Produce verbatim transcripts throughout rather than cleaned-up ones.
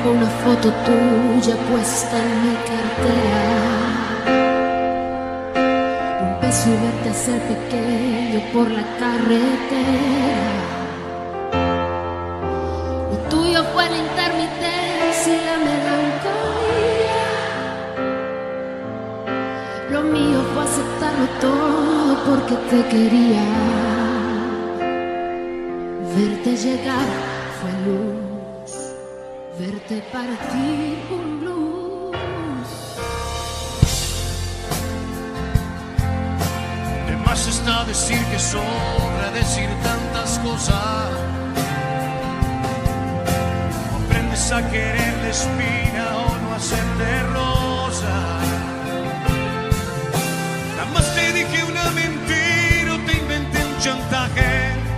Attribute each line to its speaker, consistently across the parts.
Speaker 1: una foto tuya puesta en mi cartera. Un beso y verte hacer pequeño por la carretera. Lo tuyo fue la intermitencia y la melancolía. Lo mío fue aceptarlo todo porque te quería. Verte llegar fue luz, verte partir un blues.
Speaker 2: De más está decir que sobra decir tantas cosas. No aprendes a querer la espina o no hacerle rosa. Jamás te dije una mentira o te inventé un chantaje.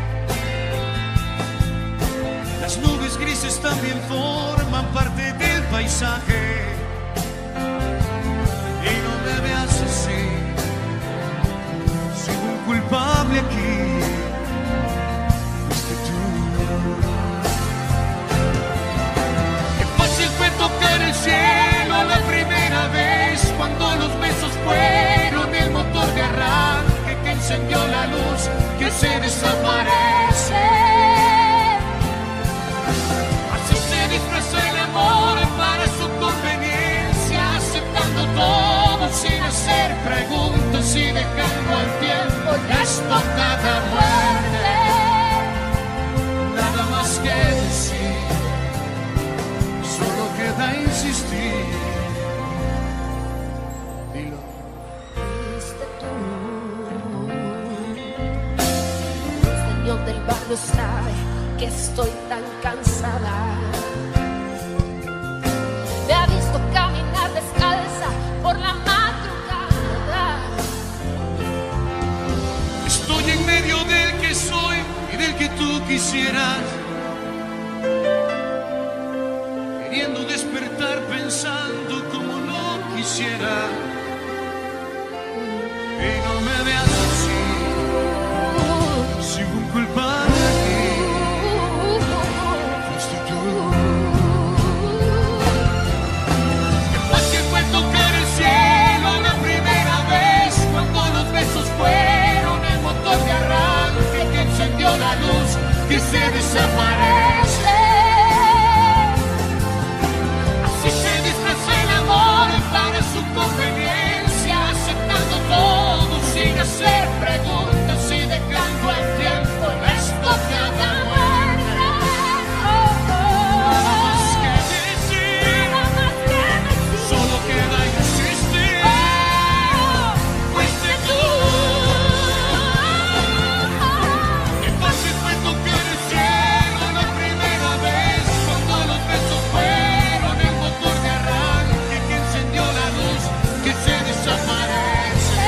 Speaker 2: Las nubes grises también forman parte del paisaje. Y no me veas así, soy un culpable aquí. Fuiste tú. Qué fácil fue tocar el cielo la primera vez, cuando los besos fueron el motor de arranque que encendió la luz que se desaparece. Disfraza el amor para su conveniencia, aceptando todo sin hacer preguntas y dejando al tiempo la estocada muerte. Nada más que decir, solo queda insistir. Dilo.
Speaker 1: Fuiste tú. El señor del barrio sabe que estoy tan cansada. Me ha visto caminar descalza por la madrugada.
Speaker 2: Estoy en medio del que soy y del que tú quisieras, queriendo despertar pensando como no quisiera. Y no me veas así, soy un culpable aquí. Fuiste tú. Tocar el cielo la primera vez, cuando los besos fueron el motor de arranque que encendió la luz que se desaparece. Así se disfraza el amor para su conveniencia, aceptando todo sin hacer preguntas y dejando al tiempo la estocada muerte. Nada más que decir, solo queda insistir. Fuiste tú. Qué fácil fue tocar el cielo la primera vez, cuando los besos fueron el motor de arranque que encendió la luz que se desaparece.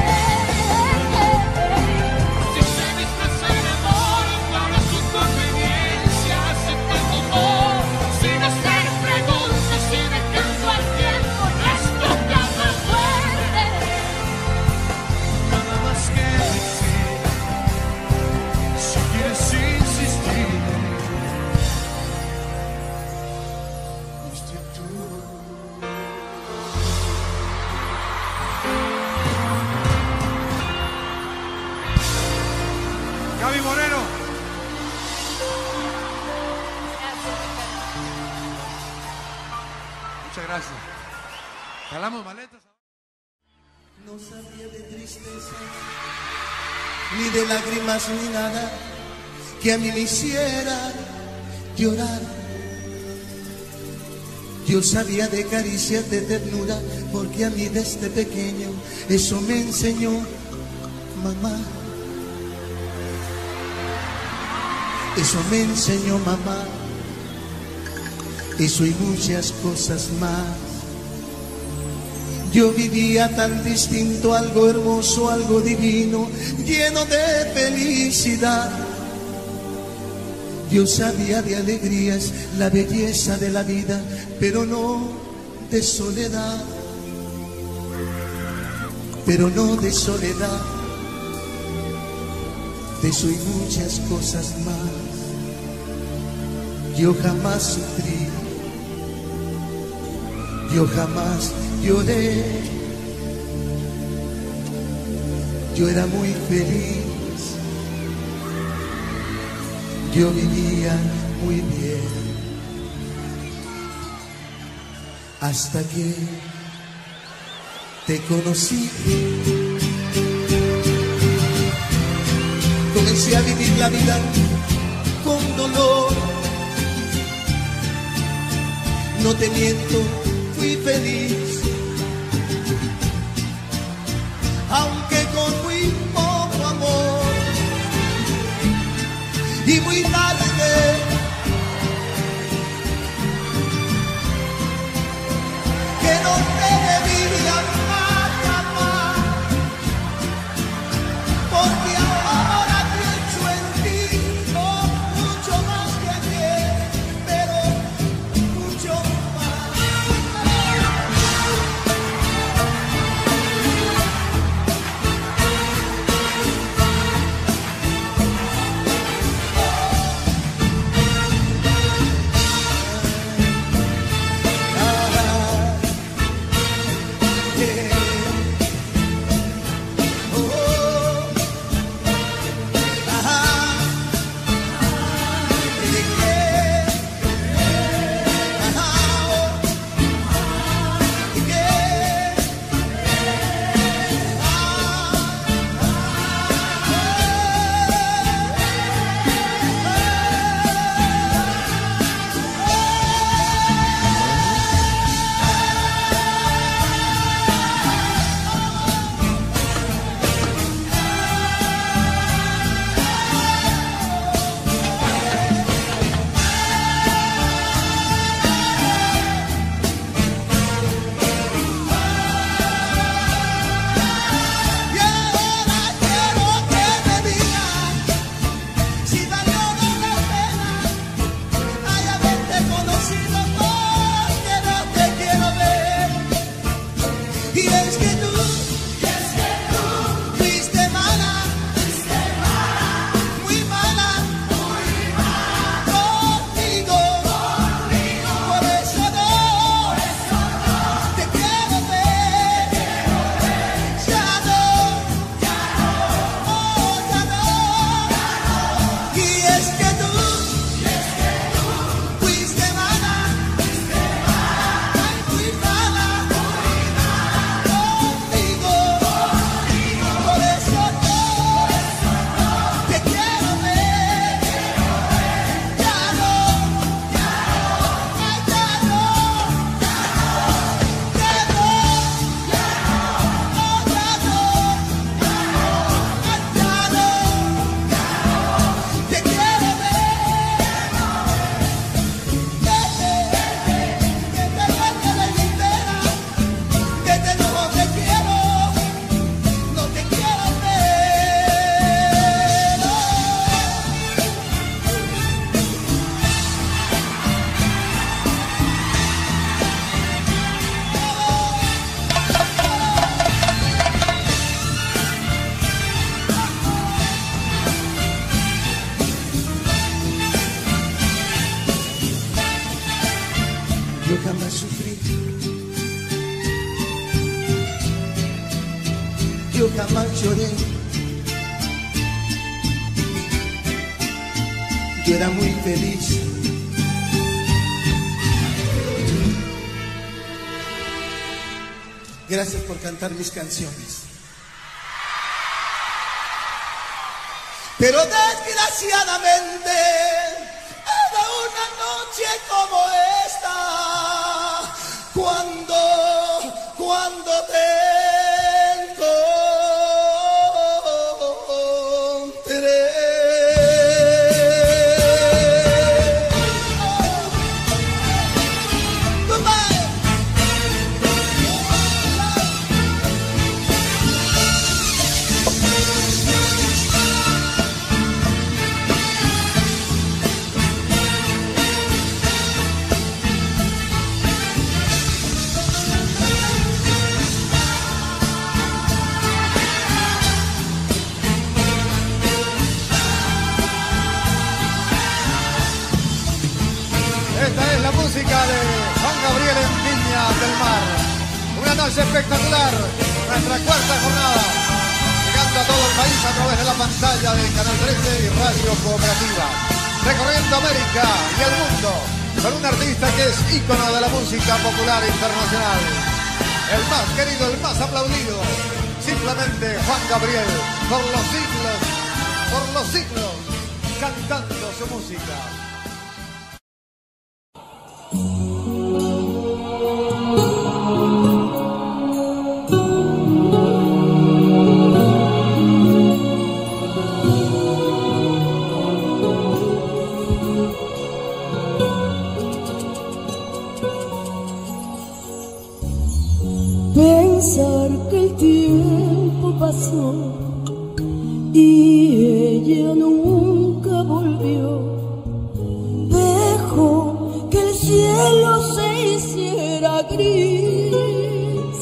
Speaker 2: Si se disfraza el amor para su conveniencia, aceptando todo sin hacer preguntas y dejando al tiempo la estocada muerte. Nada más que decir, si quieres insistir. Fuiste tú. Gaby Moreno. Muchas gracias. Jalamos maletas.
Speaker 3: No sabía de tristeza, ni de lágrimas, ni nada que a mí me hiciera llorar. Yo sabía de caricias, de ternura, porque a mí desde pequeño eso me enseñó mamá. Eso me enseñó mamá. Eso y muchas cosas más. Yo vivía tan distinto, algo hermoso, algo divino, lleno de felicidad. Yo sabía de alegrías, la belleza de la vida, pero no de soledad. Pero no de soledad. De eso y muchas cosas más. Yo jamás sufrí yo jamás lloré. Yo era muy feliz, yo vivía muy bien, hasta que te conocí. Comencé a vivir la vida con dolor. No te miento, fui feliz, aunque con muy poco amor. Y muy tarde que no te debía amar jamás, porque ahora pienso en ti, no mucho más que ayer, pero mucho más. Yo jamás sufrí, yo jamás lloré. Yo era muy feliz. Gracias por cantar mis canciones. Pero desgraciadamente, era una noche como esta, cuando, cuando te encontré.
Speaker 4: música de Juan Gabriel en Viña del Mar. Una noche espectacular, nuestra cuarta jornada, llegando a todo el país a través de la pantalla de Canal trece y Radio Cooperativa, recorriendo América y el mundo con un artista que es ícono de la música popular internacional, el más querido, el más aplaudido, simplemente Juan Gabriel, por los siglos, por los siglos, cantando su música.
Speaker 5: Pensar que el tiempo pasó y ella nunca volvió, dejó que el cielo se hiciera gris,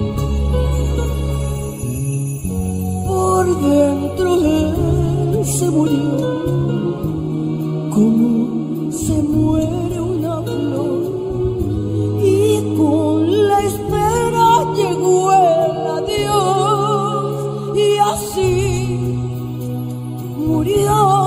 Speaker 5: por dentro él se murió como se muere una flor, y con la espera llegó el adiós y así murió.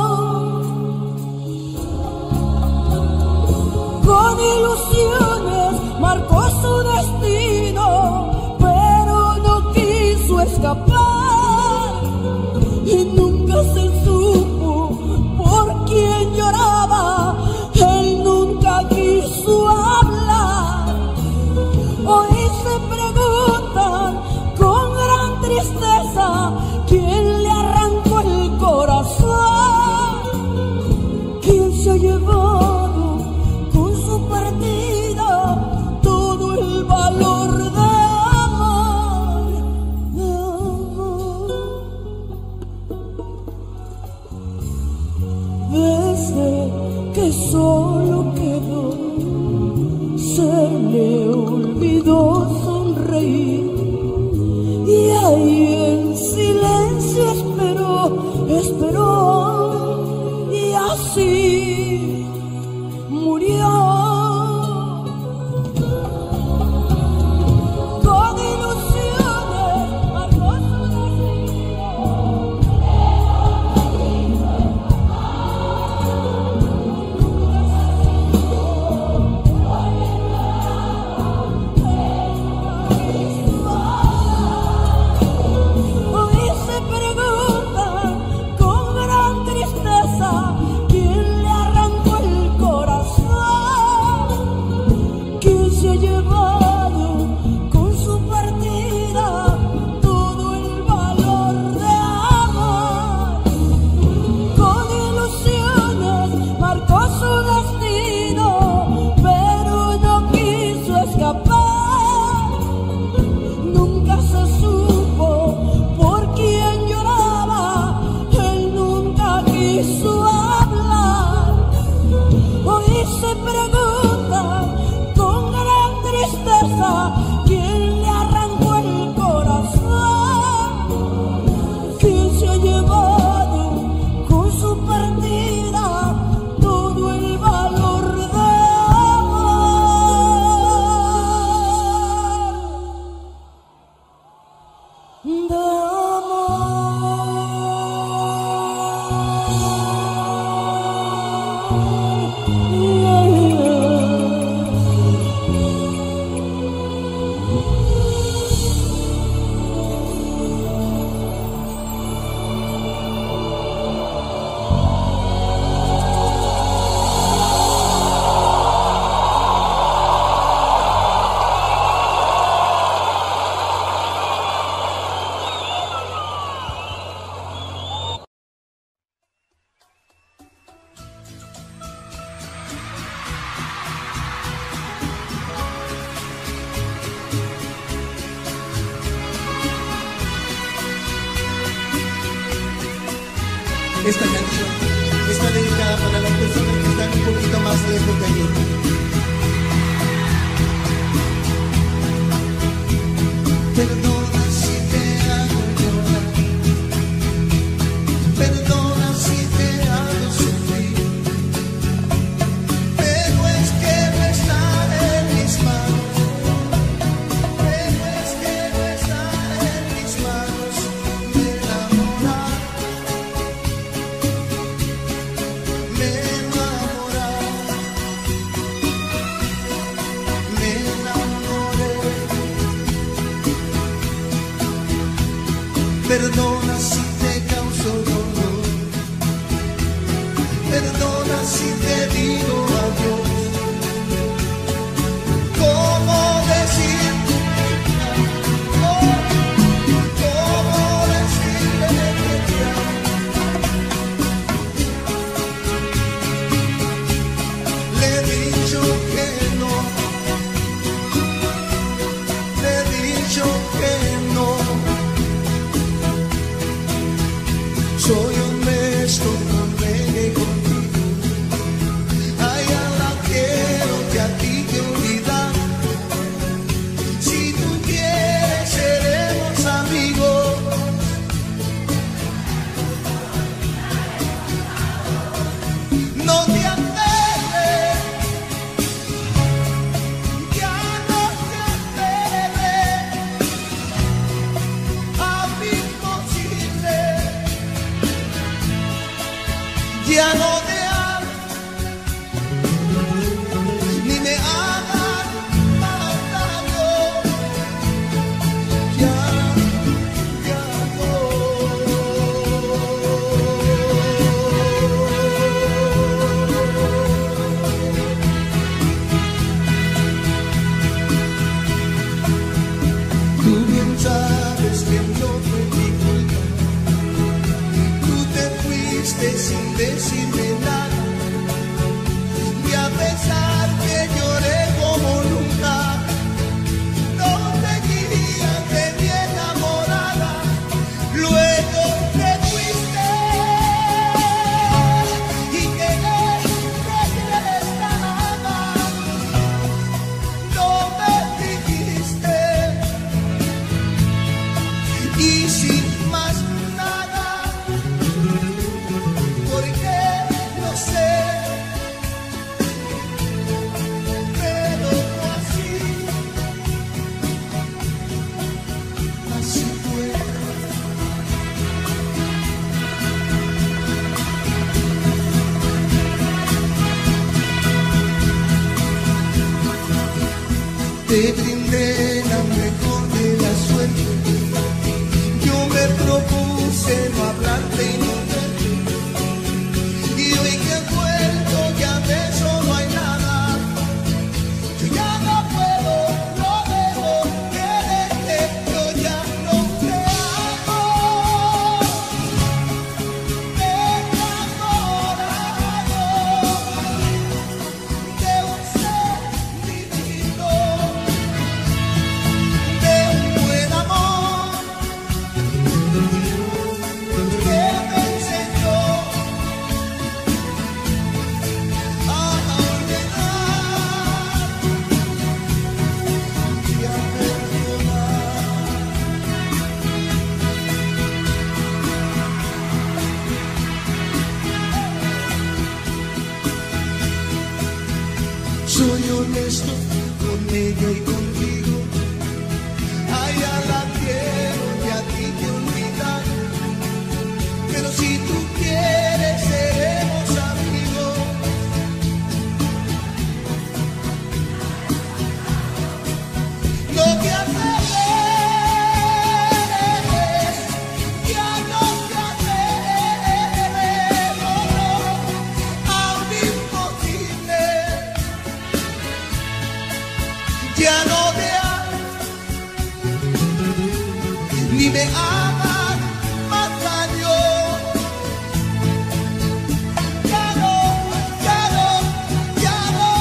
Speaker 5: Con ilusiones marcó su destino, pero no quiso escapar y nunca se supo por quién lloraba. Él nunca quiso hablar. Hoy se preguntan con gran tristeza quién le arrancó el corazón, quién se ha llevado con su partida todo el valor de amar, de amar. Desde que solo quedó, se le olvidó sonreír, y ahí en silencio esperó, esperó, y así murió. Con ilusiones marcó su destino, hoy se preguntan con gran tristeza quién le arrancó el corazón, quién se ha llevado con su partida todo el valor de amar. Con ilusiones marcó su destino, pero no quiso escapar. Nunca se supo por quién lloraba, él nunca quiso hablar. Hoy se pregunta con gran tristeza quién le arrancó el corazón, quién se ha llevado con su partida todo el valor de amar, de
Speaker 3: Esta canción está dedicada para las personas que están un poquito más lejos de mí. Perdona si te hago llorar, perdona si te hago sufrir, pero es que me está te brindé la mejor de la suerte. Yo me propuse no hablarte y no verte, y hoy que he vuelto ya de eso no hay nada. Yo ya no puedo, no debo quererte, yo ya no te amo. Me he enamorado de un ser divino, de un buen amor que me enseñó a olvidar y a perdonar. Soy honesto con ella y contigo. A ella la quiero y a ti te he olvidado. Pero si tú quieres, seremos amigos. No te atreves, ya no te atreves, no, no, a un imposible. Ya no te amo, ni me hagas más daño. Ya no, ya no, ya no.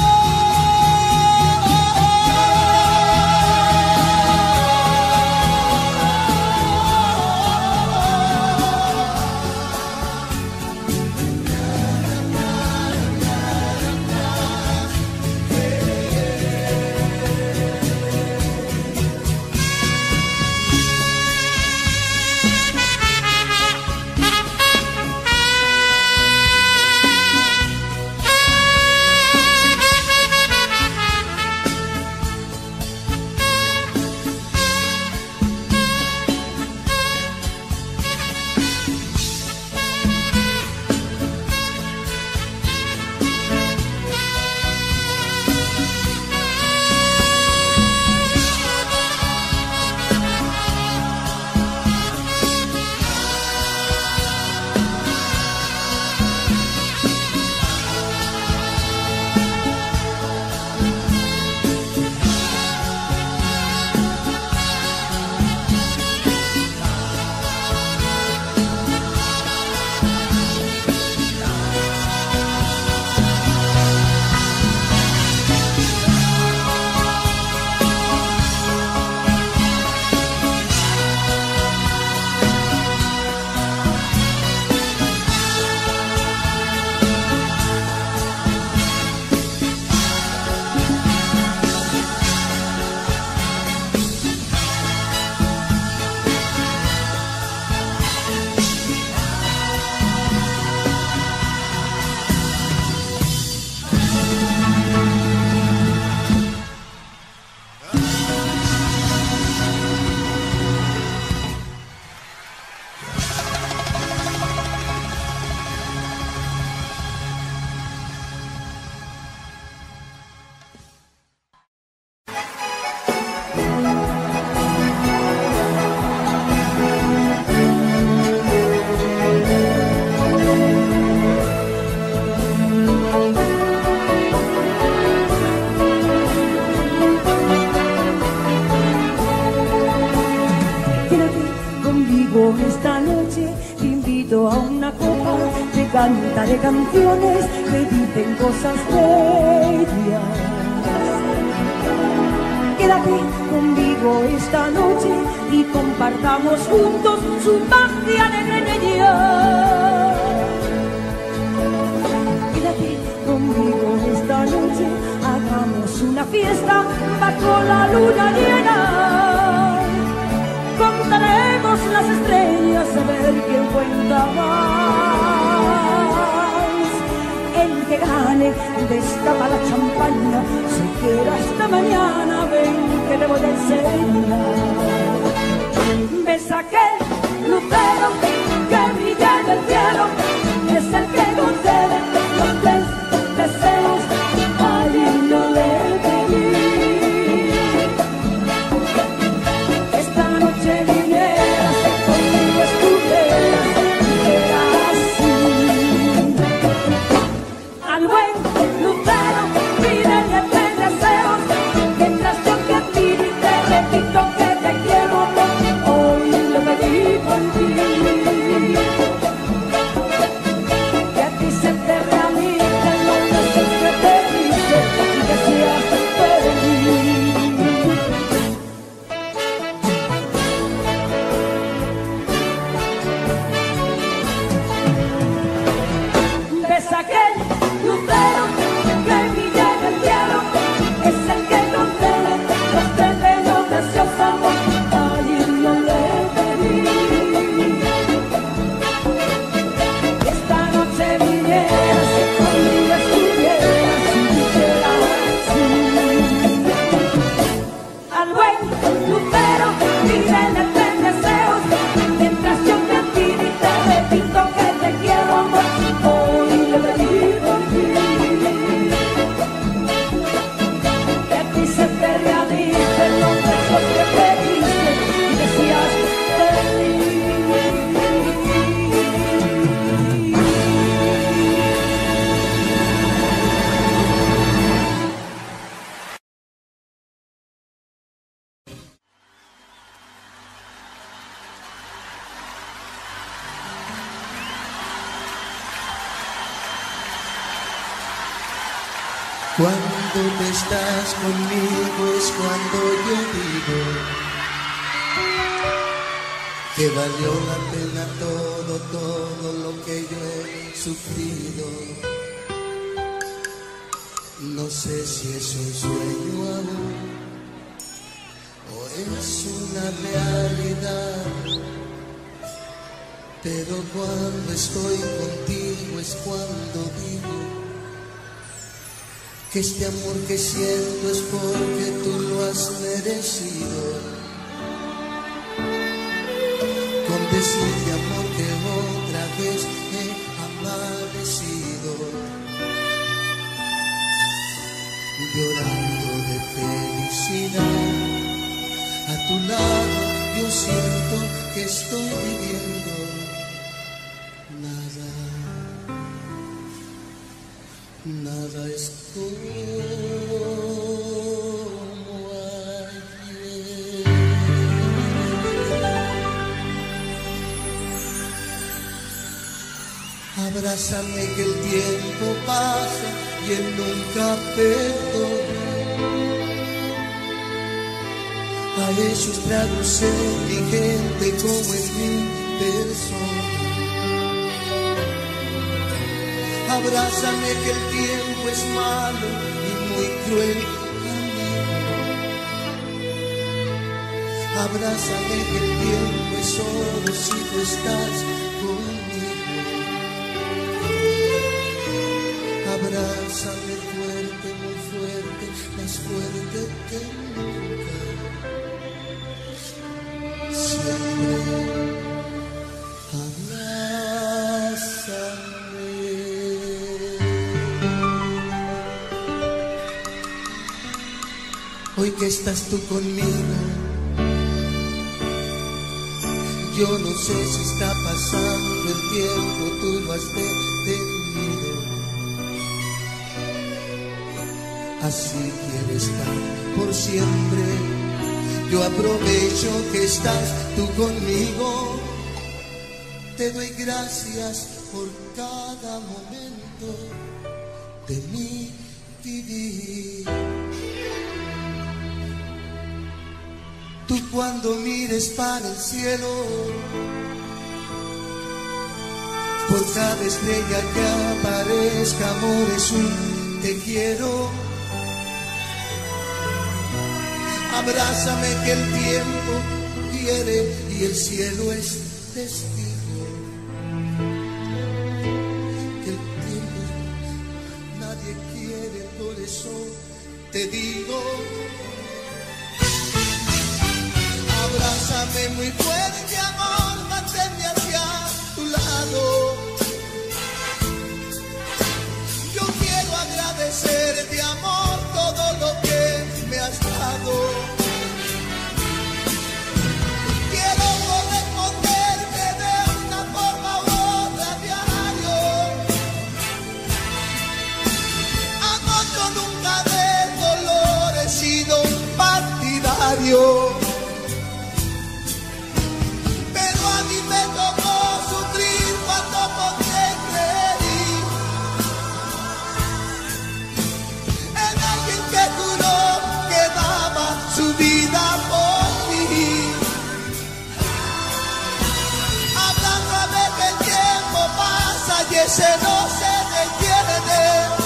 Speaker 5: Esta noche te invito a una copa, te cantaré canciones que dicen cosas bellas. Quédate conmigo esta noche y compartamos juntos su magia de grenella. Quédate conmigo esta noche, hagamos una fiesta bajo la luna llena. Contaremos las estrellas a ver quién cuenta más. El que gane destapa la champaña, se queda hasta mañana, ven que te voy a enseñar. Ves aquel lucero que brilla en el cielo, es el que concede los tres deseos al himno de pedir. al buen lucero, pídele tres deseos, mientras yo que a ti te repito que te quiero, hoy le pedí por ti. Que a ti se te realicen los deseos que te hice y que seas feliz. Ves aquel lucero que brilla en el cielo, es el que concede los tres bellos deseos, amor, allí yo le pedí. Que esta noche vinieras y conmigo estuvieras y dijeras sí. Al buen lucero pídele tres deseos, mientras yo te pido y te repito que te quiero, amor, hoy le pedí por ti. Que a ti se te realicen los deseos que te hice y que seas feliz.
Speaker 3: Cuando tú estás conmigo es cuando yo digo que valió la pena todo, todo lo que yo he sufrido. No sé si es un sueño aún o es una realidad, pero cuando estoy contigo es cuando digo que este amor que siento es porque tú lo has merecido. Con decirte amor que otra vez he amanecido, llorando de felicidad. A tu lado yo siento que estoy viviendo nada. Nada es como ayer. Abrázame que el tiempo pasa y él nunca perdona. A esos tragos en gente como en mi persona. Abrázame que el tiempo es malo y muy cruel conmigo. Abrázame que el tiempo es oro si tú estás conmigo. Abrázame fuerte, muy fuerte, más fuerte que nunca. Siempre abrázame. Hoy que estás tú conmigo, yo no sé si está pasando el tiempo, tú lo has detenido. Así quiero estar por siempre, yo aprovecho que estás tú conmigo. Te doy gracias por cada momento de mi vivir. Tú cuando mires para el cielo, por cada estrella que aparezca, amor, es un te quiero. Abrázame que el tiempo quiere y el cielo es testigo. Que el tiempo nadie quiere, por eso te digo. Abrázame muy fuerte, amor, manténme hacia tu lado. Yo quiero agradecerte, amor, todo lo que me has dado. Quiero corresponderte de una forma u otra diario. Dios. Pero a mí me tocó sufrir cuando por ti creí en alguien que juró que daba su vida por mí. Abrázame que el tiempo pasa y ese no se detiene.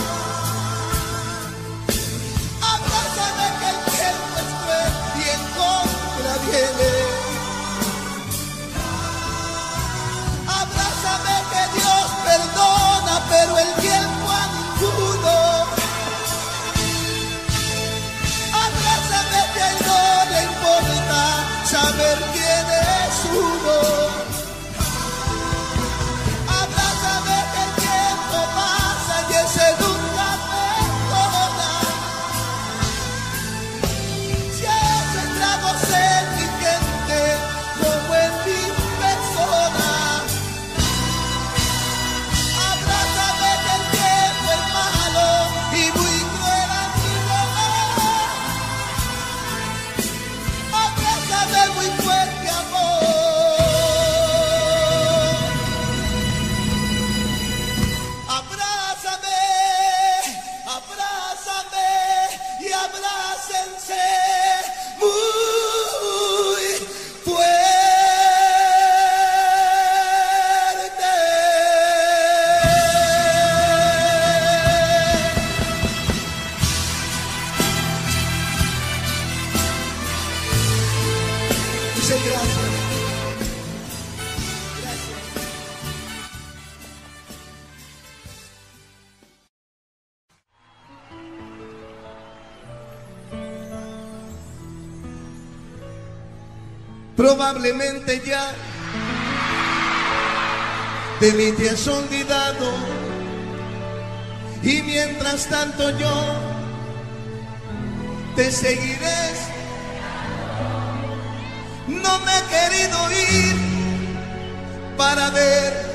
Speaker 3: Abrázame que el tiempo es cruel y en contra viene. Abrázame que Dios perdona, pero el tiempo a ninguno. Abrázame que no le importa saber quién es uno. Abrázame que el tiempo pasa y ese nunca perdona. Si ese trago sé mi gente como en mi persona. Abrázame que el tiempo es malo y muy cruel amigo. Abrázame muy fuerte amor. Abrázame, abrázame y abrácense muy fuerte. Dice gracias. Gracias. Probablemente ya de mí te has olvidado y mientras tanto yo te seguiré. No me he querido ir para ver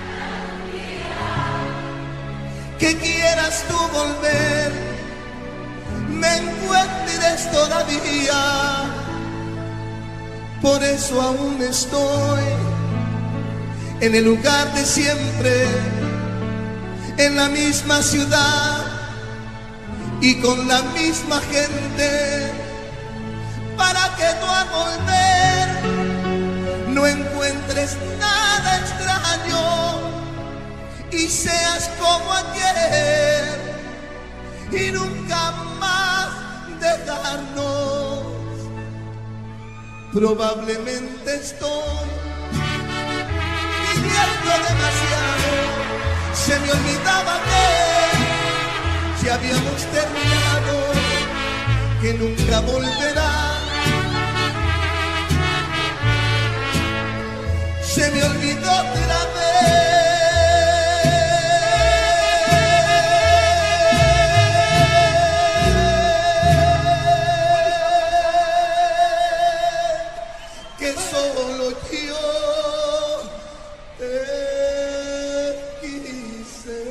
Speaker 3: que quieras tú volver, me encuentres todavía. Por eso aún estoy en el lugar de siempre, en la misma ciudad y con la misma gente, para que tú al volver no encuentres nada extraño y seas como ayer y nunca más dejarnos. Probablemente estoy viviendo demasiado. Se me olvidaba que ya habíamos terminado, que nunca volverá. Se me olvidó otra vez. Que solo yo te quise.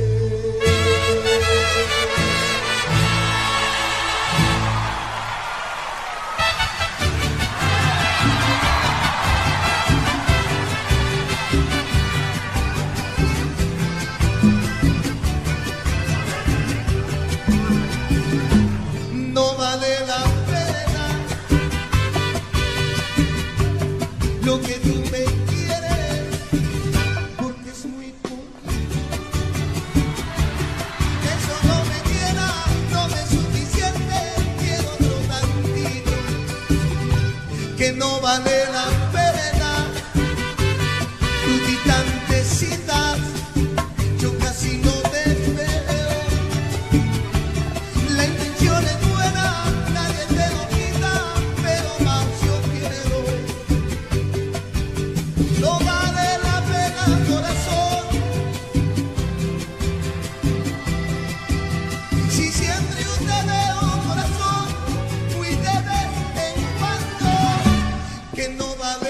Speaker 3: No vale la pena lo que tú me quieres, porque es muy poco. Eso no me llena, no me es suficiente, quiero otro tantito. Que no vale la pena tus distantes citas, yo casi no te veo. La intención es buena, nadie te lo quita, pero más yo quiero. No vale la pena, corazón, si siempre usted veo corazón, muy de vez en cuando, que no vale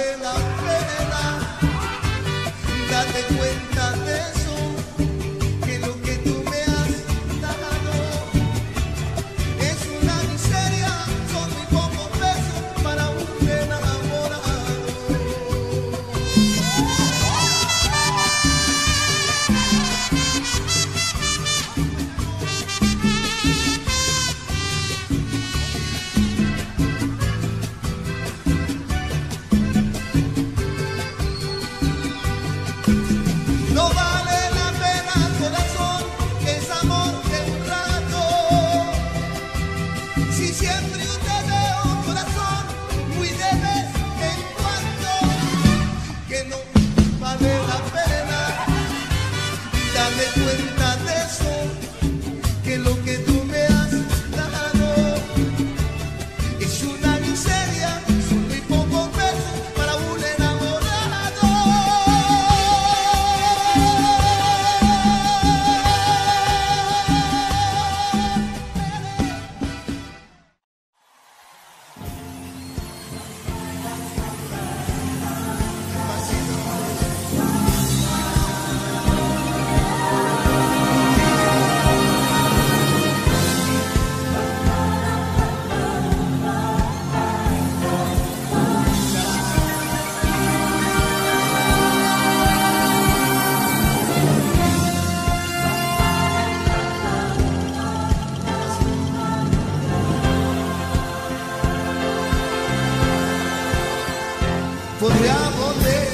Speaker 3: podré volver.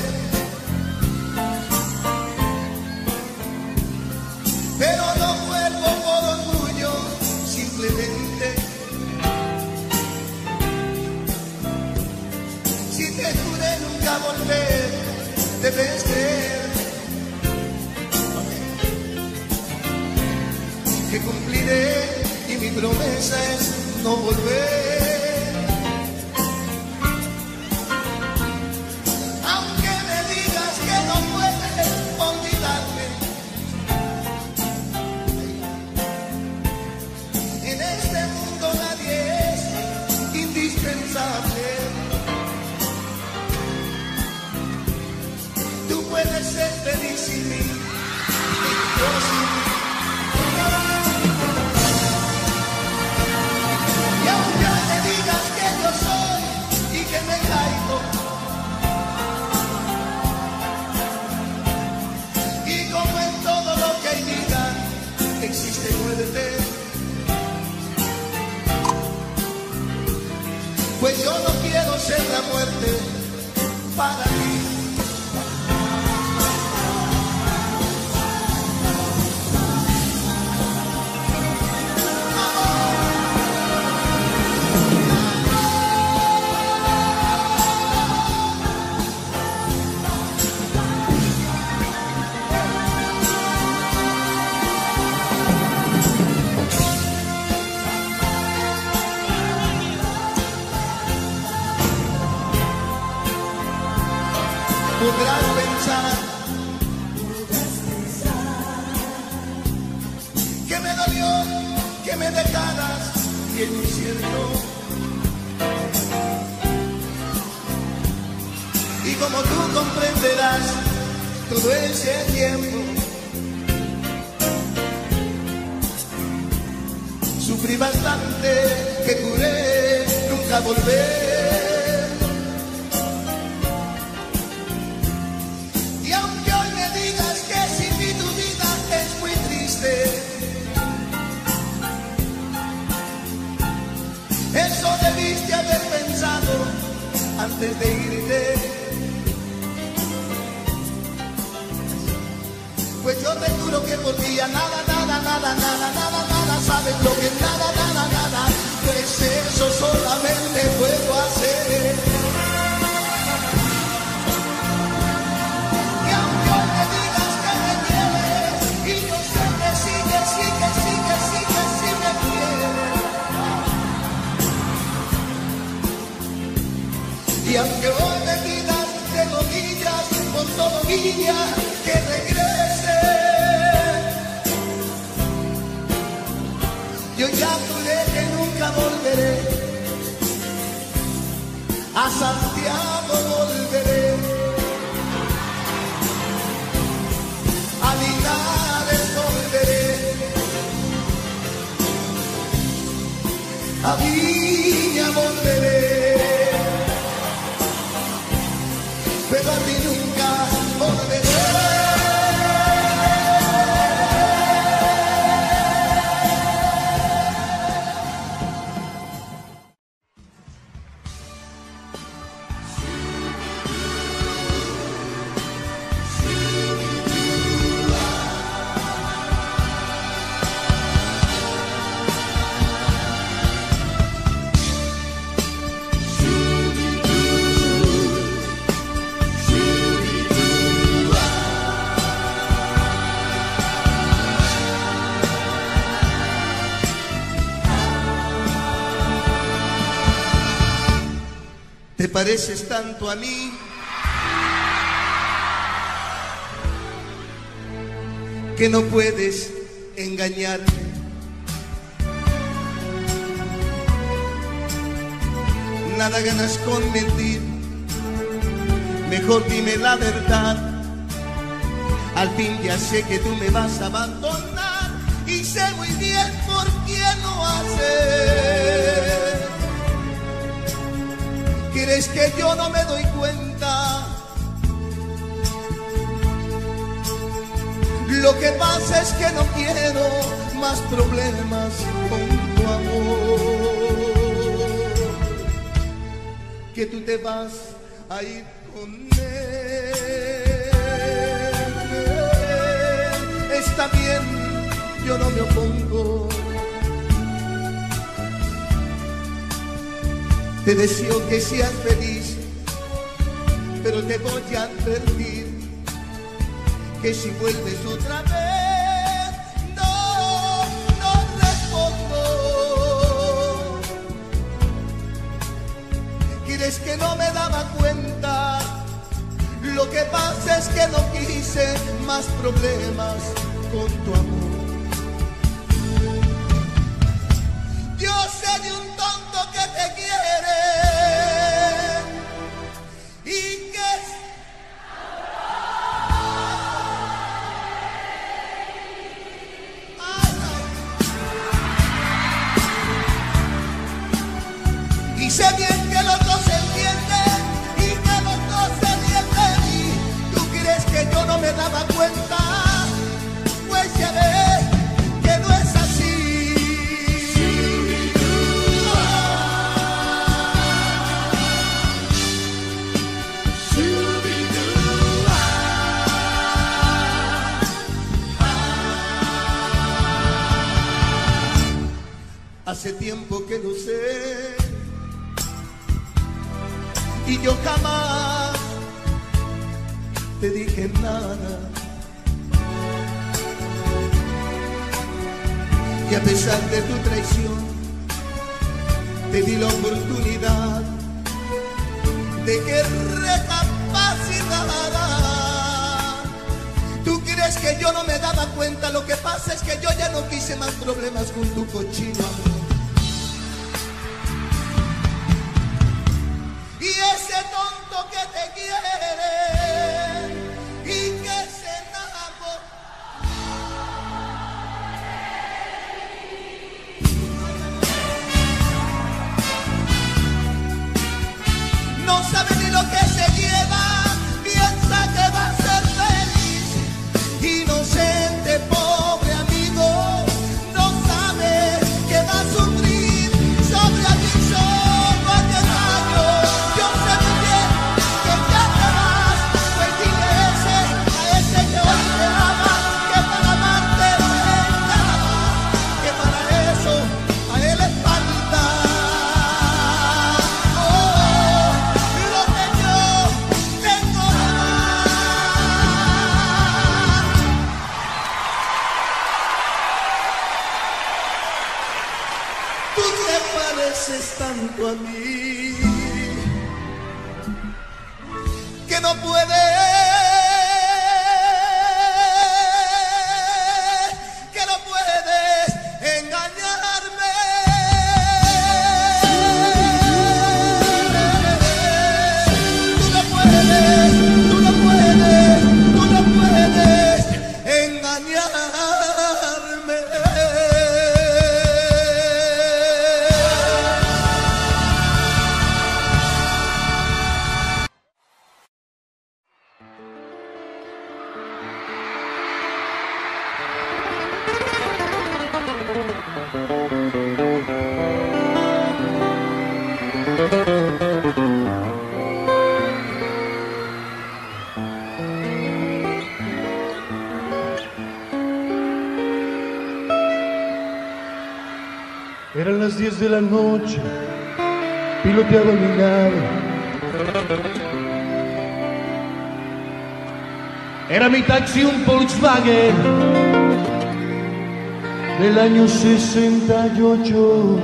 Speaker 3: Pero no vuelvo por orgullo, simplemente. Si te juré nunca volver, debes creer que cumpliré y mi promesa es no volver. Aunque me digas que no puedes olvidarme, en este mundo nadie es indispensable. Tú puedes ser feliz sin mí y yo sin mí. Y aunque me digas que yo soy y que me caigo, y como en todo lo que hay vida existe muerte, pues yo no quiero ser la muerte para ti. Podrás pensar, podrás pensar que me dolió, que me dejaras, y es muy cierto. Y como tú comprenderás, todo ese tiempo sufrí bastante, que juré nunca volver. Eso debiste haber pensado antes de irte. Pues yo te juro que por ti a nada, nada, nada, nada, nada, nada, sabes lo que nada, nada, nada, pues eso solamente puedo hacer. Y aunque hoy me digas que me quieres, y yo sé que sí, que sí, que sí, que sí, que sí me quieres. Y aunque hoy me pidas de rodillas, por todo guía, que regrese, yo ya juré que nunca volveré, a Santiago volveré, a Linares volveré, a Viña volveré, pero a ti nunca volveré. Te pareces tanto a mí que no puedes engañarme. Nada ganas con mentir, mejor dime la verdad. Al fin ya sé que tú me vas a abandonar y sé muy bien por quién lo haces. ¿Crees que yo no me doy cuenta? Lo que pasa es que no quiero más problemas con tu amor. Que tú te vas a ir con él. Está bien, yo no me opongo. Te deseo que seas feliz, pero te voy a advertir que si vuelves otra vez, no, no respondo. ¿Quieres que no me daba cuenta? Lo que pasa es que no quise más problemas con tu amor. Yo sé de un tonto que te quiere y que y sé bien que los dos se entienden y que los dos se ríen de mí. ¿Tú crees que yo no me daba cuenta? Pues ya ves que no es así. Hace tiempo que lo sé y yo jamás te dije nada. Y a pesar de tu traición te di la oportunidad de que recapacitara. ¿Tú crees que yo no me daba cuenta? Lo que pasa es que yo ya no quise más problemas con tu cochino amor. Y ese tonto que te quiere y que se enamoró, no sabe ni lo que se lleva, piensa que va a ser feliz. Inocente, pobre amigo, no sabe que va a sufrir sobre aviso. No hay engaño. Yo sé muy bien que ya te vas, pues dile a ese, a ese que hoy te ama, que para amarte no es nada más, que para eso a él le falta. Oh, lo que yo tengo de más. Tú te pareces tanto a mí que no puedes, que no puedes engañarme. Tú no puedes, tú no puedes, tú no puedes engañarme.
Speaker 2: Eran las diez de la noche, piloteaba mi nave. Era mi taxi un Volkswagen del año sesenta y ocho.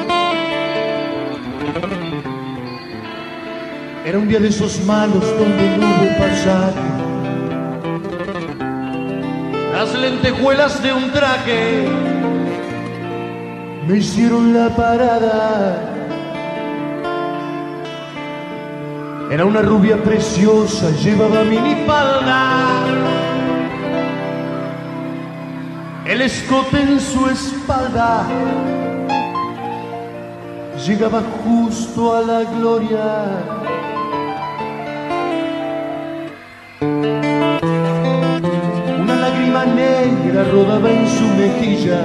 Speaker 2: Era un día de esos malos donde no hubo pasaje. Las lentejuelas de un traje me hicieron la parada. Era una rubia preciosa, llevaba minifalda, el escote en su espalda llegaba justo a la gloria. Una lágrima negra rodaba en su mejilla,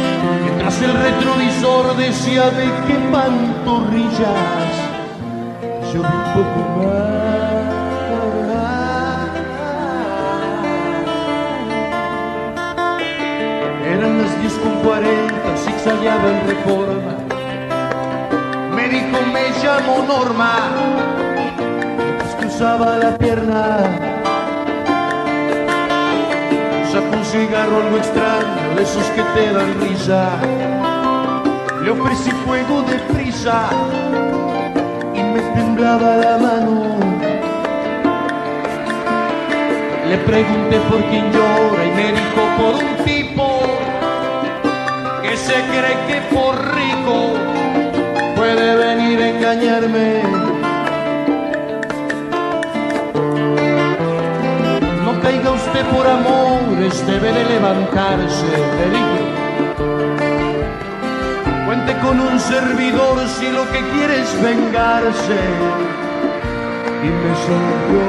Speaker 2: mientras el retrovisor decía de qué pantorrillas
Speaker 3: yo vi un poco más. Eran las diez con cuarenta, zigzagueaba en Reforma. Me dijo, me llamo Norma. Entonces cruzaba la pierna. Sacó un cigarro algo extraño, de esos que te dan risa. Le ofrecí fuego de prisa y me temblaba la mano. Le pregunté por quién llora y me dijo por un tipo que se cree que por rico puede venir a engañarme. No caiga usted por amores, debe de levantarse, le dije. Cuente con un servidor si lo que quiere es vengarse. Y me sonrió.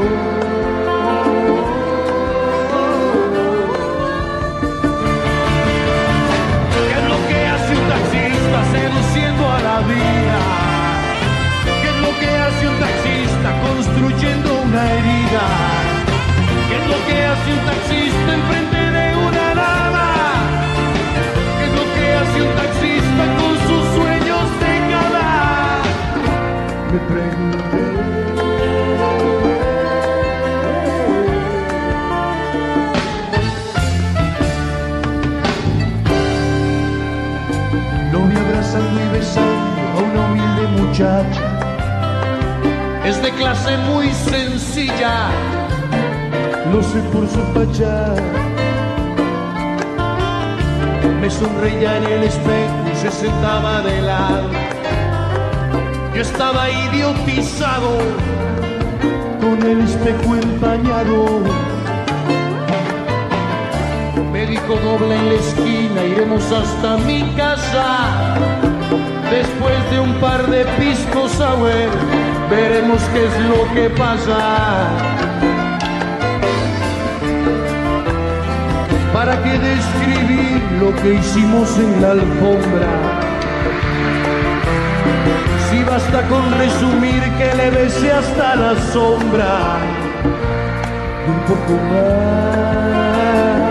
Speaker 3: ¿Qué es lo que hace un taxista seduciendo a la vida? ¿Qué es lo que hace un taxista construyendo una herida? ¿Qué es lo que hace un taxista enfrente de una dama? ¿Qué es lo que hace un taxista con sus sueños de gala? Me pregunté. Lo vi abrazando y besando a una humilde muchacha. Es de clase muy sencilla, lo sé por su facha. Me sonreía en el espejo y se sentaba de lado. Yo estaba idiotizado con el espejo empañado. Me dijo, dobla en la esquina, iremos hasta mi casa. Después de un par de pisco sour, veremos qué es lo que pasa. ¿Para qué describir lo que hicimos en la alfombra? Si basta con resumir que le besé hasta la sombra y un poco más.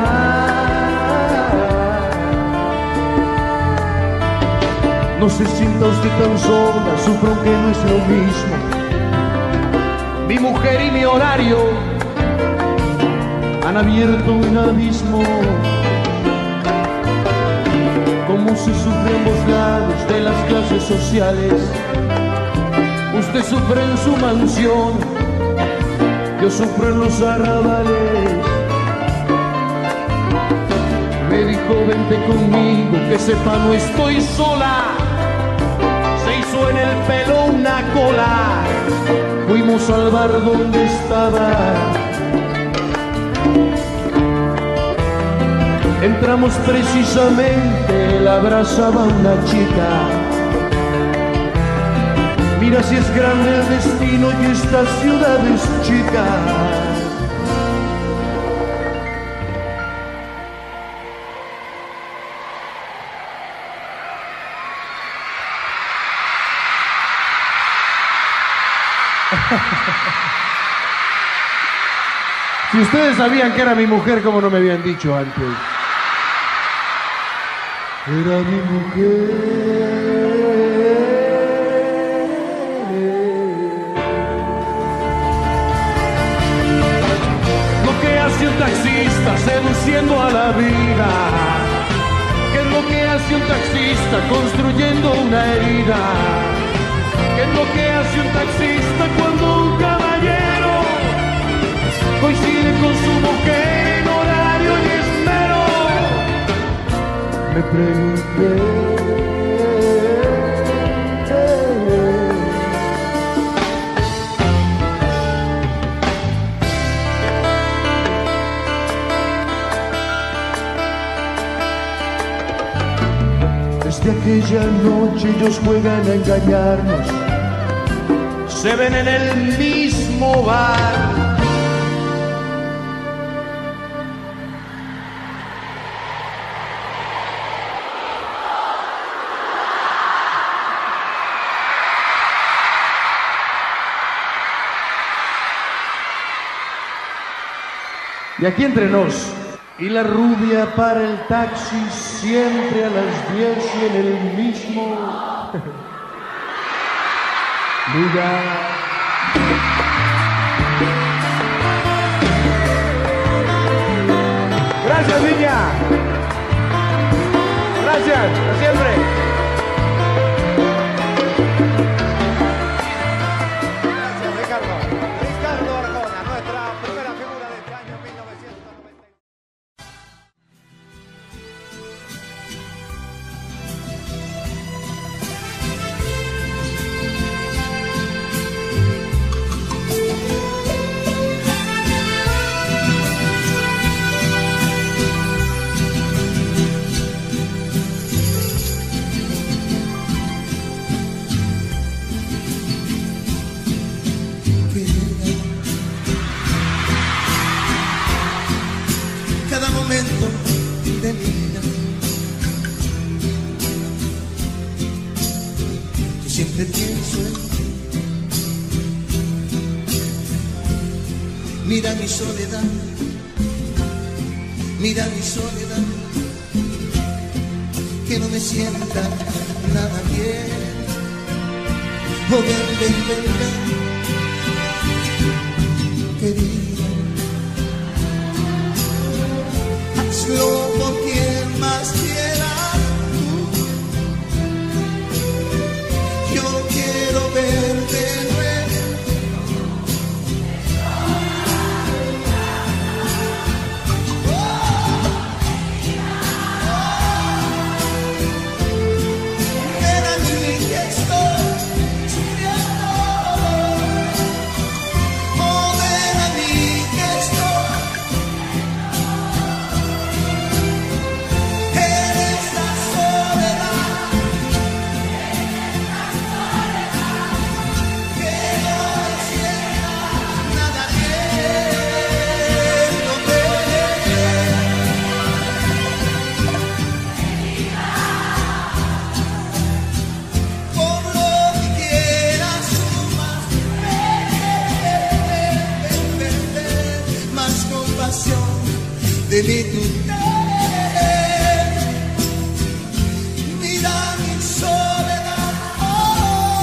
Speaker 3: No se sienta usted tan sola, sufro que no es lo mismo. Mi mujer y mi horario han abierto un abismo. Como se sufre ambos lados de las clases sociales. Usted sufre en su mansión, yo sufro en los arrabales. Me dijo, vente conmigo, que sepa no estoy sola. Se hizo en el pelo una cola. Fuimos al bar donde estaba. Entramos precisamente, la abrazaba una chica. Mira si es grande el destino y esta ciudad es chica. Si ustedes sabían que era mi mujer, ¿cómo no me habían dicho antes? Era mi mujer. Lo que hace un taxista seduciendo a la vida. ¿Qué es lo que hace un taxista construyendo una herida? ¿Qué es lo que hace un taxista cuando un caballero coincide con su mujer en horario y esmero? Me pregunté. Desde aquella noche ellos juegan a engañarnos. Se ven en el mismo bar.
Speaker 6: Y aquí entre nos, y la rubia para el taxi siempre a las diez y en el mismo lugar. Gracias, niña. Gracias, hasta siempre.
Speaker 4: Gracias, Ricardo. Ricardo Arjona, nuestra primera figura de este año mil novecientos noventa y seis.
Speaker 3: Cada momento de mi vida, yo siempre pienso en ti. Mira mi soledad, mira mi soledad, que no me sienta nada bien. Oh, ven, ven, ven, ven, querida, hazlo por quien más quieras tú. Yo quiero verte nuevo. Ven a mí que estoy sufriendo. Oh, ven a mí que estoy en esta soledad, que no me sienta nada viéndote. Por lo que quieras tú más, ven, ven, ven, ven, más compasión de mi tu tener. Mira mi soledad, oh,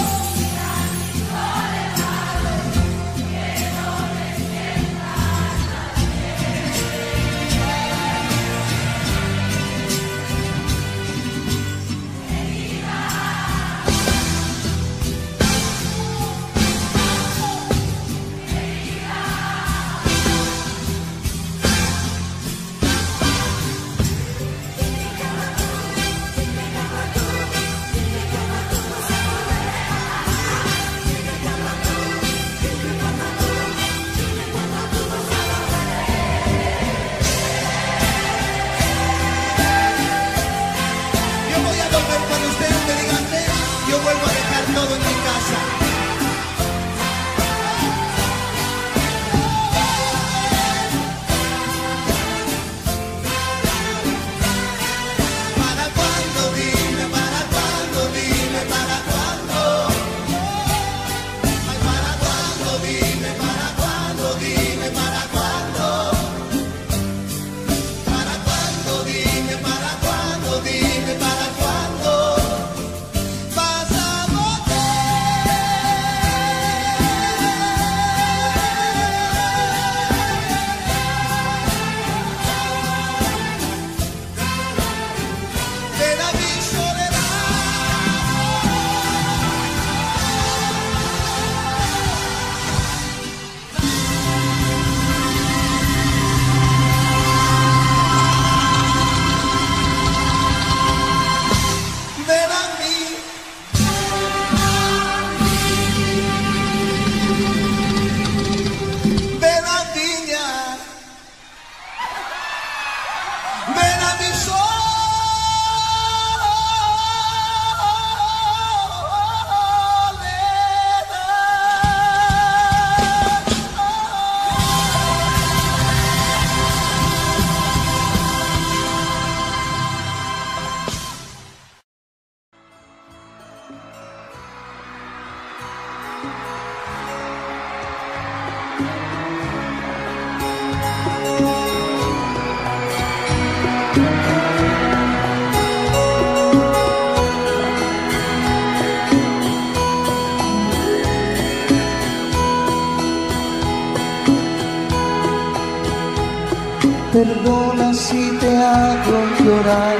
Speaker 3: Perdona si te hago llorar,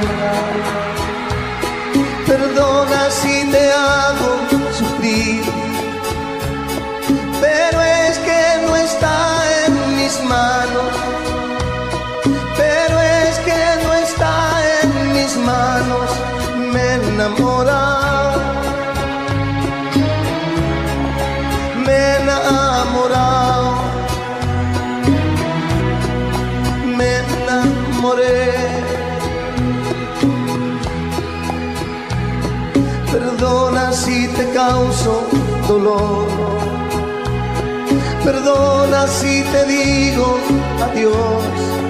Speaker 3: perdona si te hago sufrir, pero es que no está en mis manos, pero es que no está en mis manos. Me he enamorado, me he enamorado, me enamoré. Perdona si te causo dolor, perdona si te digo adiós.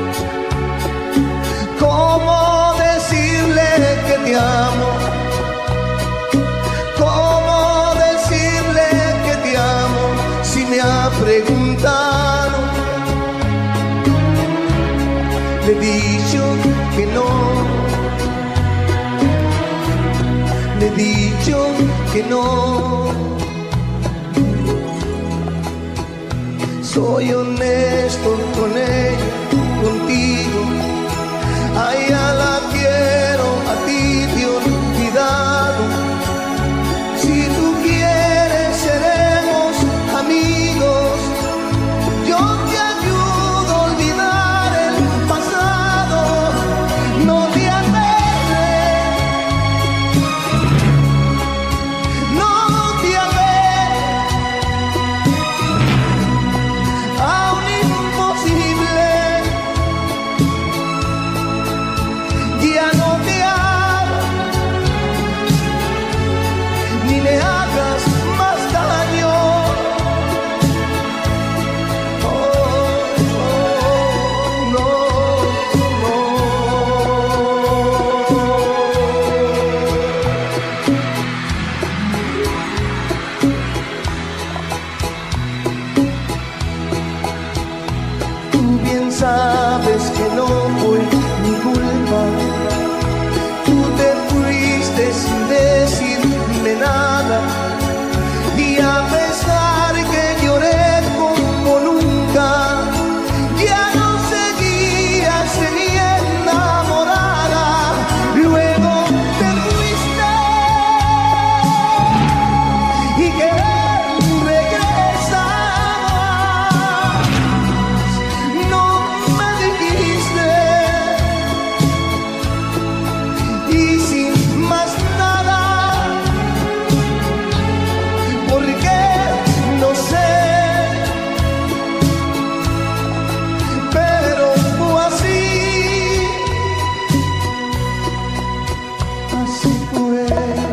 Speaker 3: ¿Cómo decirle que te amo? ¿Cómo decirle que te amo si me ha preguntado? Le he dicho que no, le he dicho que no. Soy honesto con ella, contigo. A ella la quiero, a ti te he olvidado. Si tú quieres seremos amigos. Yo te ayudo a olvidar el pasado. No te aferres, no te aferres a un imposible. Ya no te hagas, ni le hagas más daño. Oh, oh, no, no. Tú bien sabes que no fue mi culpa. Tú te fuiste sin decirme nada, y a pesar que lloré como nunca, ya no seguías en mi enamorada. Luego te fuiste y que regresabas. No me dijiste, y sin más nada, porque no sé, pero fue así, así fue.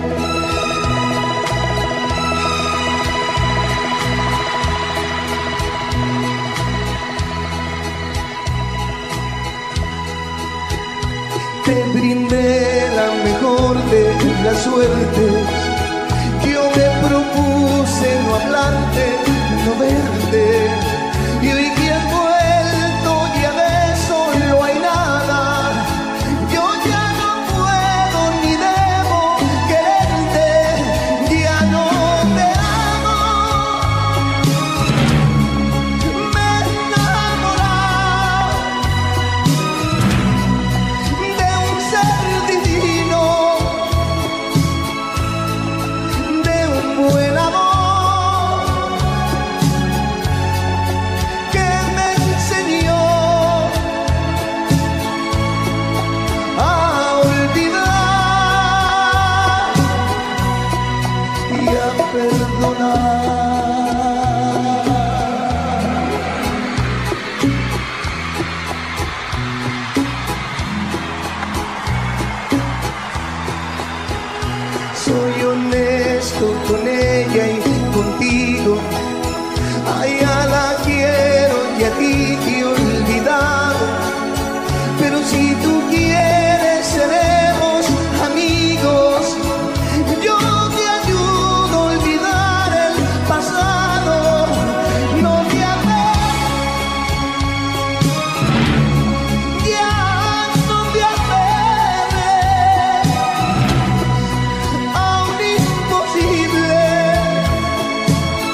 Speaker 3: Te brindé la mejor de las suertes. Yo me propuse no hablarte, no verte. Y hoy que has vuelto ya de eso no hay nada. Yo ya no puedo ni debo quererte. Ya no te amo. Me he enamorado de un ser divino, de un buen amor que me enseñó a olvidar y a perdonar. Soy honesto con ella y contigo. A ella la quiero y a ti te he olvidado. Pero si tú quieres seremos amigos. Yo te ayudo a olvidar el pasado. No te aferres, ya no te aferres a un imposible.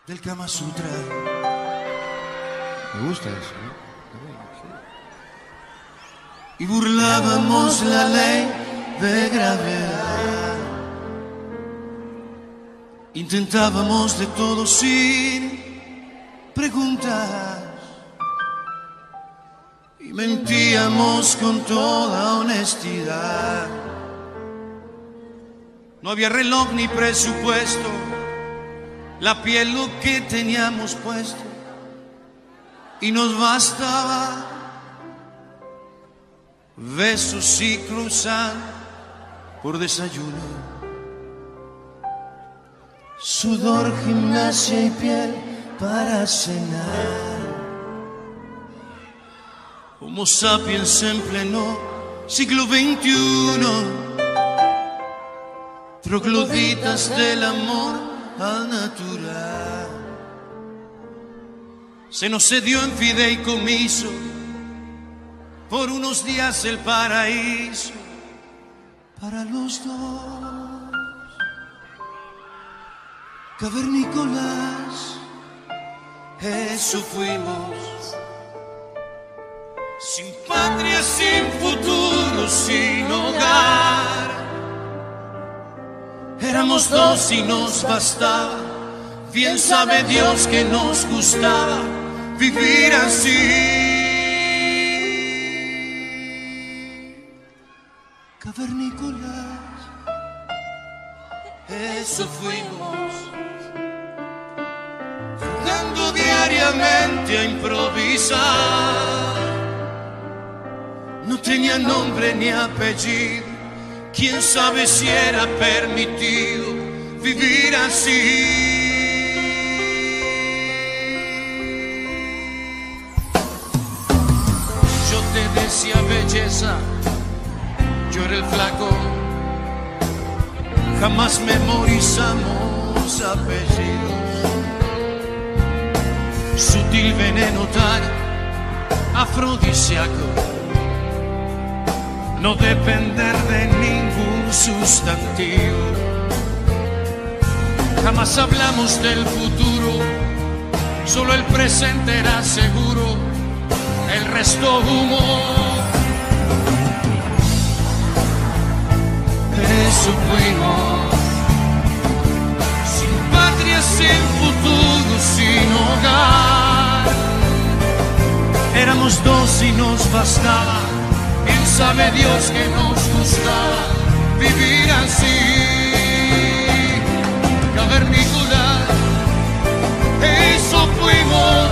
Speaker 2: del Kama Sutra.
Speaker 4: Me gusta eso, ¿no?
Speaker 2: Y burlábamos la ley de gravedad. Intentábamos de todo sin preguntas y mentíamos con toda honestidad. No había reloj ni presupuesto, la piel lo que teníamos puesto y nos bastaba besos y cruzar por desayuno. Sudor, gimnasia y piel para cenar. Homo sapiens en pleno siglo veintiuno, trogloditas del amor al natural. Se nos cedió en fideicomiso por unos días el paraíso para los dos. Cavernícolas, eso fuimos, sin patria, sin futuro, sin hogar. Éramos dos y nos bastaba, bien sabe Dios que nos gustaba vivir así. Cavernícolas, eso fuimos, jugando diariamente a improvisar. No tenía nombre ni apellido, quién sabe si era permitido vivir así. Yo te decía belleza, yo era el flaco, jamás memorizamos apellidos. Sutil veneno tan afrodisíaco, no depender de ningún sustantivo. Jamás hablamos del futuro, solo el presente era seguro, el resto humo. Eso fuimos, sin patria, sin futuro, sin hogar. Éramos dos y nos bastaba, bien sabe Dios que nos gustaba vivir así. Cavernícolas, eso fuimos,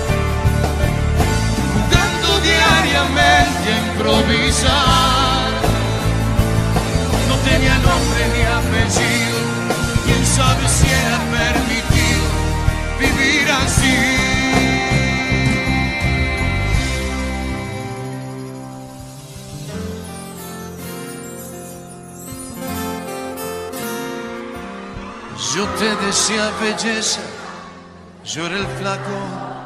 Speaker 2: jugando diariamente a improvisar. No tenía nombre ni apellido, quién sabe si era permitido vivir así. Yo te decía belleza, yo era el flaco,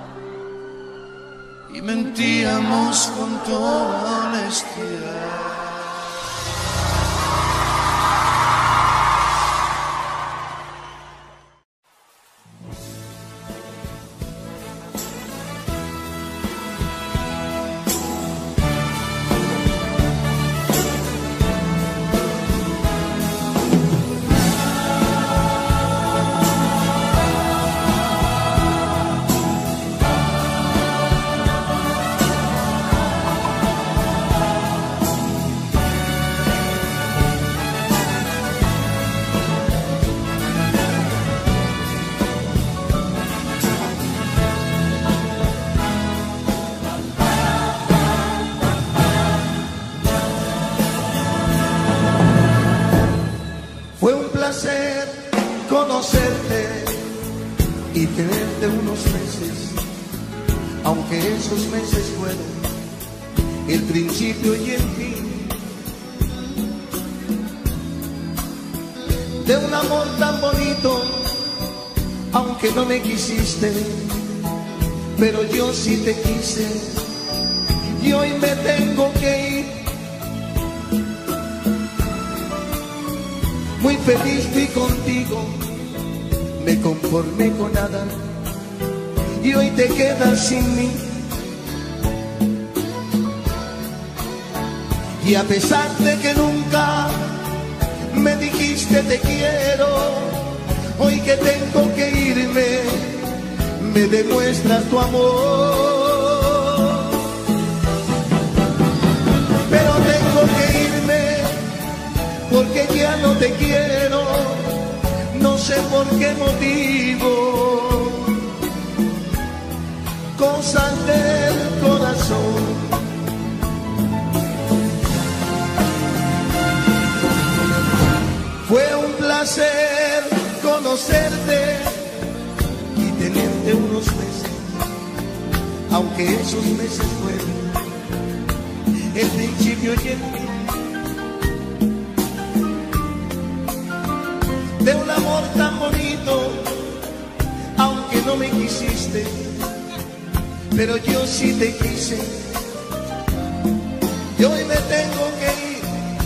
Speaker 2: y mentíamos con toda honestidad.
Speaker 3: Conocerte y tenerte unos meses, aunque esos meses fueron el principio y el fin de un amor tan bonito, aunque no me quisiste, pero yo sí te quise y hoy me tengo que ir. Muy feliz fui contigo, me conformé con nada y hoy te quedas sin mí. Y a pesar de que nunca me dijiste te quiero, hoy que tengo que irme, me demuestras tu amor. Pero tengo que irme porque ya no te quiero, no sé por qué motivo, cosas del corazón. Fue un placer conocerte y tenerte unos meses, aunque esos meses fueron el principio y el fin de un amor tan bonito, aunque no me quisiste, pero yo sí te quise. Y hoy me tengo que ir.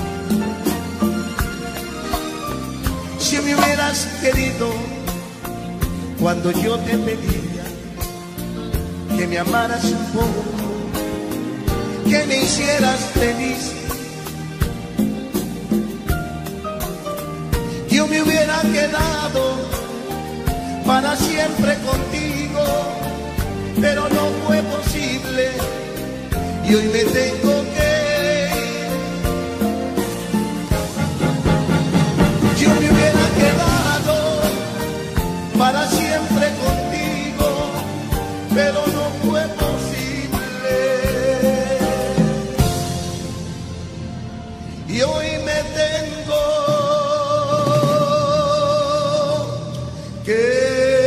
Speaker 3: Si me hubieras querido cuando yo te pedía que me amaras un poco, que me hicieras feliz, yo me hubiera quedado para siempre contigo, pero no fue posible y hoy me tengo que ir. Yo me hubiera quedado para siempre contigo, pero no fue posible y hoy me tengo que ir.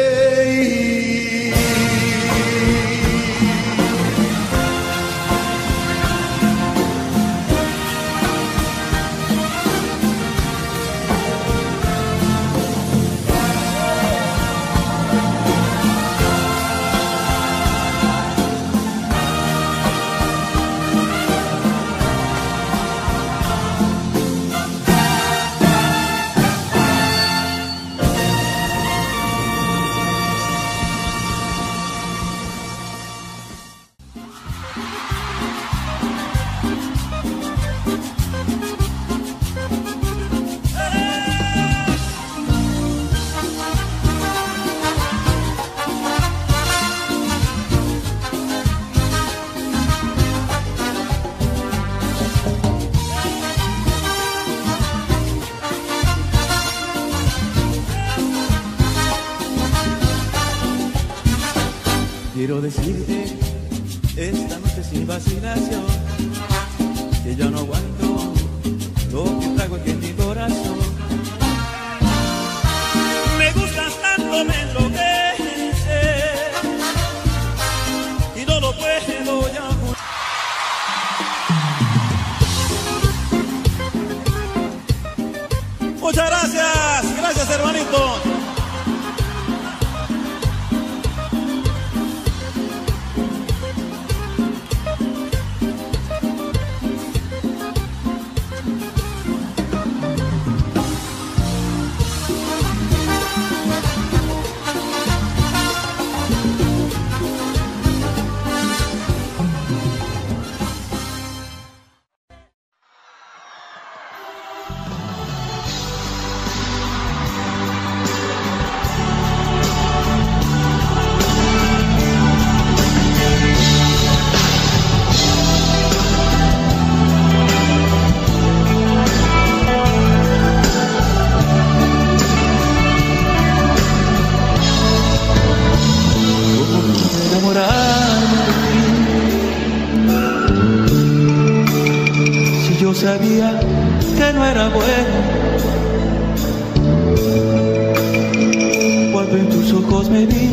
Speaker 7: Quiero decirte esta noche sin vacilación que ya no aguanto lo que traigo aquí en mi corazón. Me gustas tanto, me enloqueces y no lo puedo ya. Muchas gracias, gracias hermanito.
Speaker 8: Sabía que no era bueno cuando en tus ojos me vi,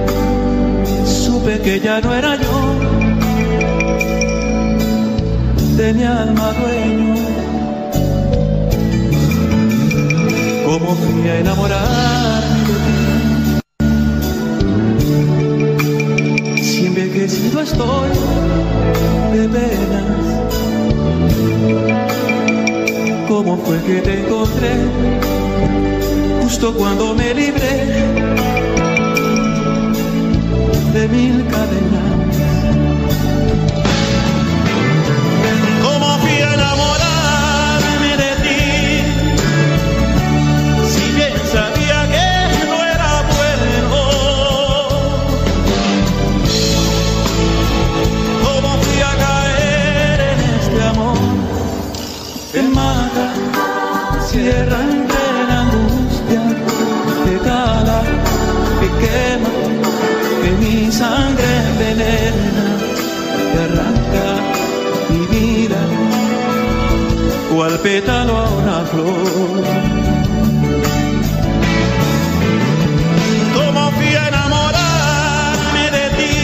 Speaker 8: supe que ya no era yo de mi alma dueño. Como fui a enamorarme de ti, si envejecido estoy de penas. ¿Cómo fue que te encontré justo cuando me libré de mil cadenas. Como fui a enamorarme de ti, si bien sabía que no era bueno. Como fui a caer en este amor que mata, cierra entre la angustia, que cala, que quema, que mi sangre envenena, que arranca mi vida, cual pétalo a una flor. Como fui a enamorarme de ti,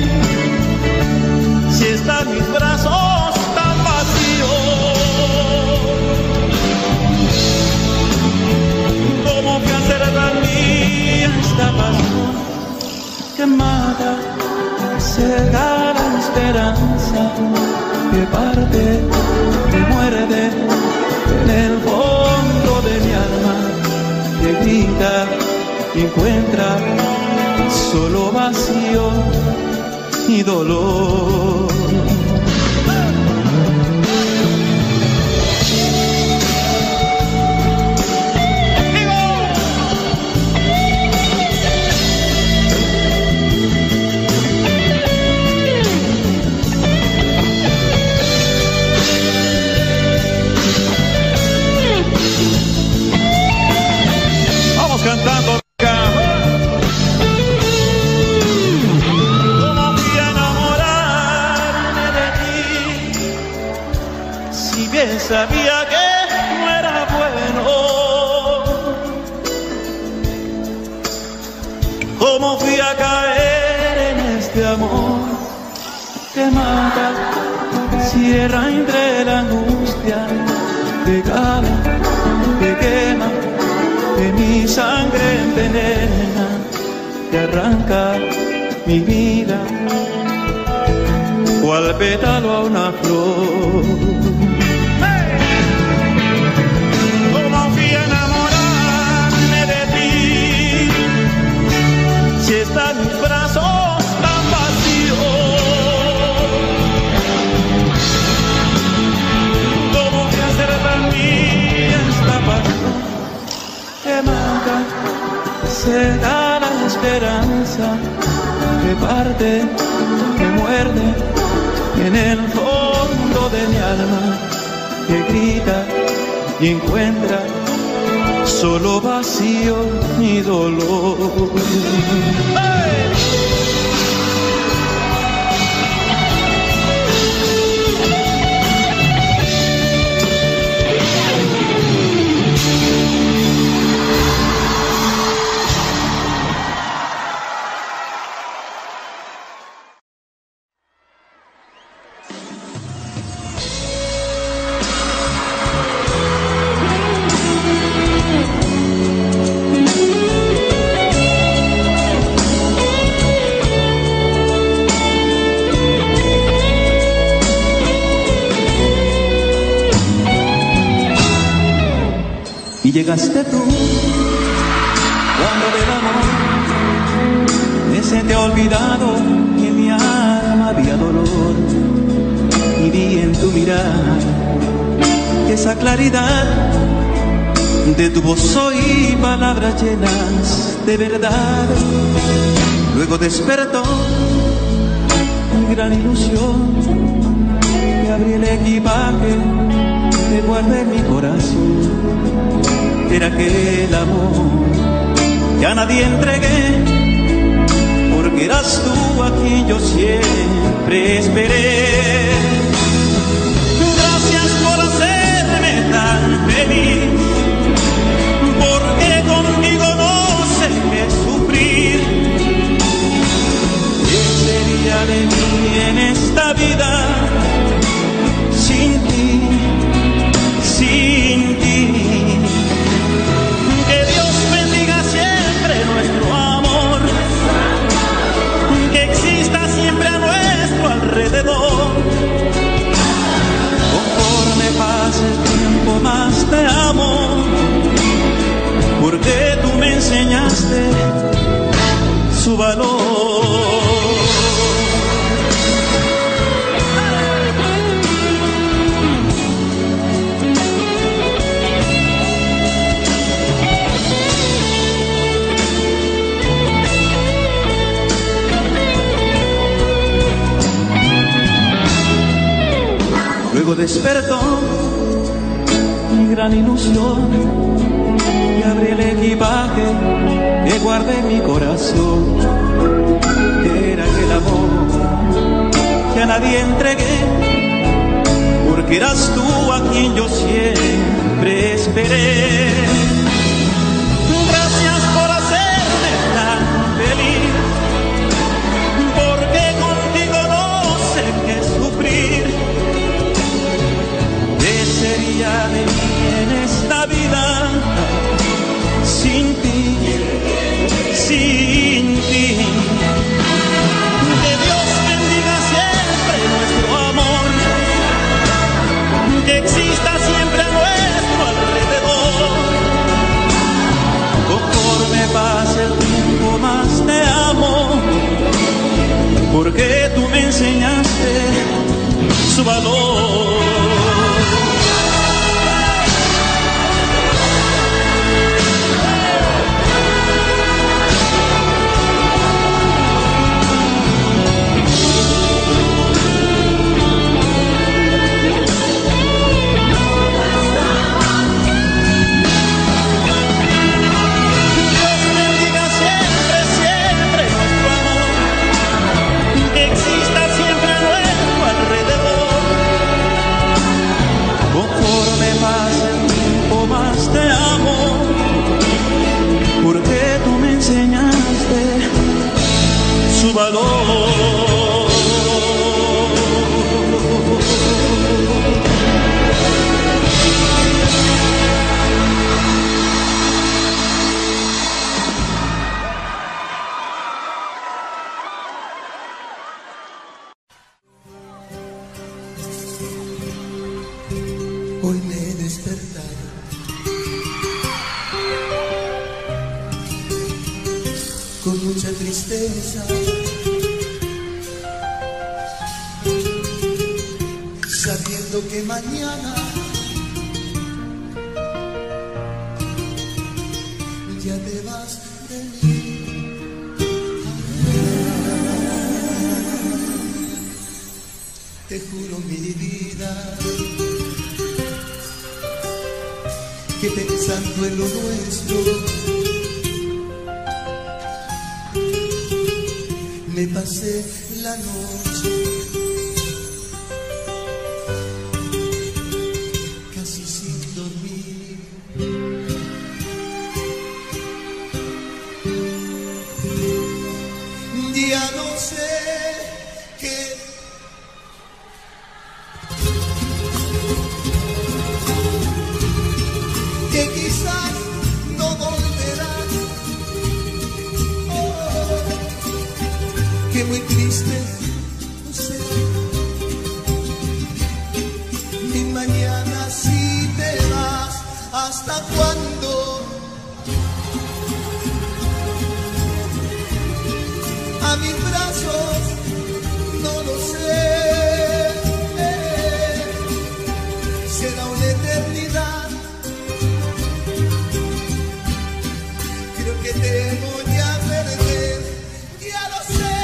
Speaker 8: si están mis brazos tan vacíos. Como fui a hacer tan mía esta pasión que mata, cega la esperanza, que parte, que muerde en el fondo de mi alma, que grita y encuentra solo vacío y dolor. Cantando acá. Como fui a enamorarme de ti, si bien sabía que no era bueno. Como fui a caer en este amor que mata, cierra entre la angustia, que cala, que quema, que mi sangre envenena, que arranca mi vida, cual pétalo a una flor. ¡Hey! Como fui a enamorarme de ti, si están mis brazos tan vacíos. Como fui a hacer tan mía esta pasión que mata, se da la esperanza, que parte, que muerde en el fondo de mi alma, que grita y encuentra solo vacío y dolor. ¡Hey! Y llegaste tú, cuando del amor me se te ha olvidado que en mi alma había dolor. Y vi en tu mirar que esa claridad de tu voz oí palabras llenas de verdad. Luego despertó mi gran ilusión y abrí el equipaje que guardé en mi corazón. Era aquel amor que a nadie entregué, porque eras tú a quien yo siempre esperé. Gracias por hacerme tan feliz, porque contigo no sé qué sufrir. ¿Qué sería de mí en esta vida sin ti, sin ti? Que Dios bendiga siempre nuestro amor, que exista siempre a nuestro alrededor. Conforme pase el tiempo más te amo, porque tú me enseñaste su valor.
Speaker 7: Luego despertó mi gran ilusión y abrí el equipaje que guardé en mi corazón. Era aquel amor que a nadie entregué, porque eras tú a quien yo siempre esperé. Gracias por hacerme tan feliz, porque contigo no sé qué sufrir. ¿Qué sería de mí en esta vida sin ti, sin ti? Que Dios bendiga siempre nuestro amor, que exista siempre a nuestro alrededor. Conforme pase el tiempo más te amo, porque tú me enseñaste su valor. Te amo, porque tú me enseñaste su valor.
Speaker 3: Hoy me he despertado con mucha tristeza, sabiendo que mañana ya te vas de mí. Te juro mi vida que pensando en lo nuestro me pasé la noche casi sin dormir. Ya no sé qué, que quizás no volverás. Oh, que muy triste no sé mi mañana si te vas. ¿Hasta cuándo? A mis brazos no lo sé. Será una eternidad. Creo que te voy a perder, ya lo sé.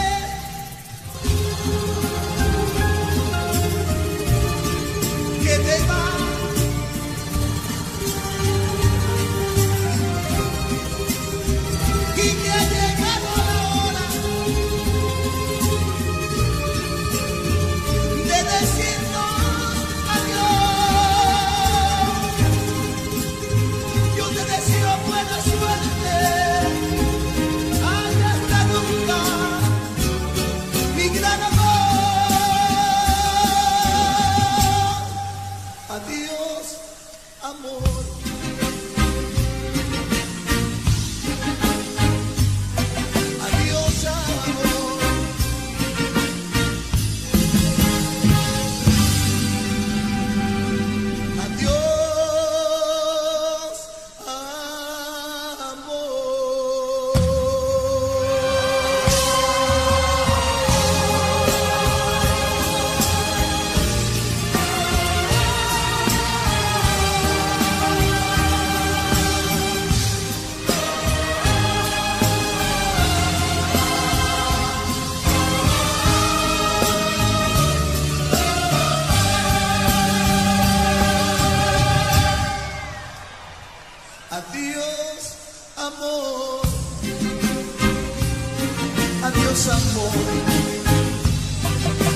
Speaker 3: Que te vas. Y que ha llegado la hora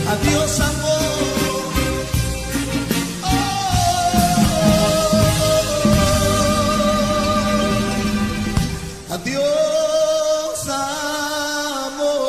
Speaker 3: Adiós amor. Adiós amor.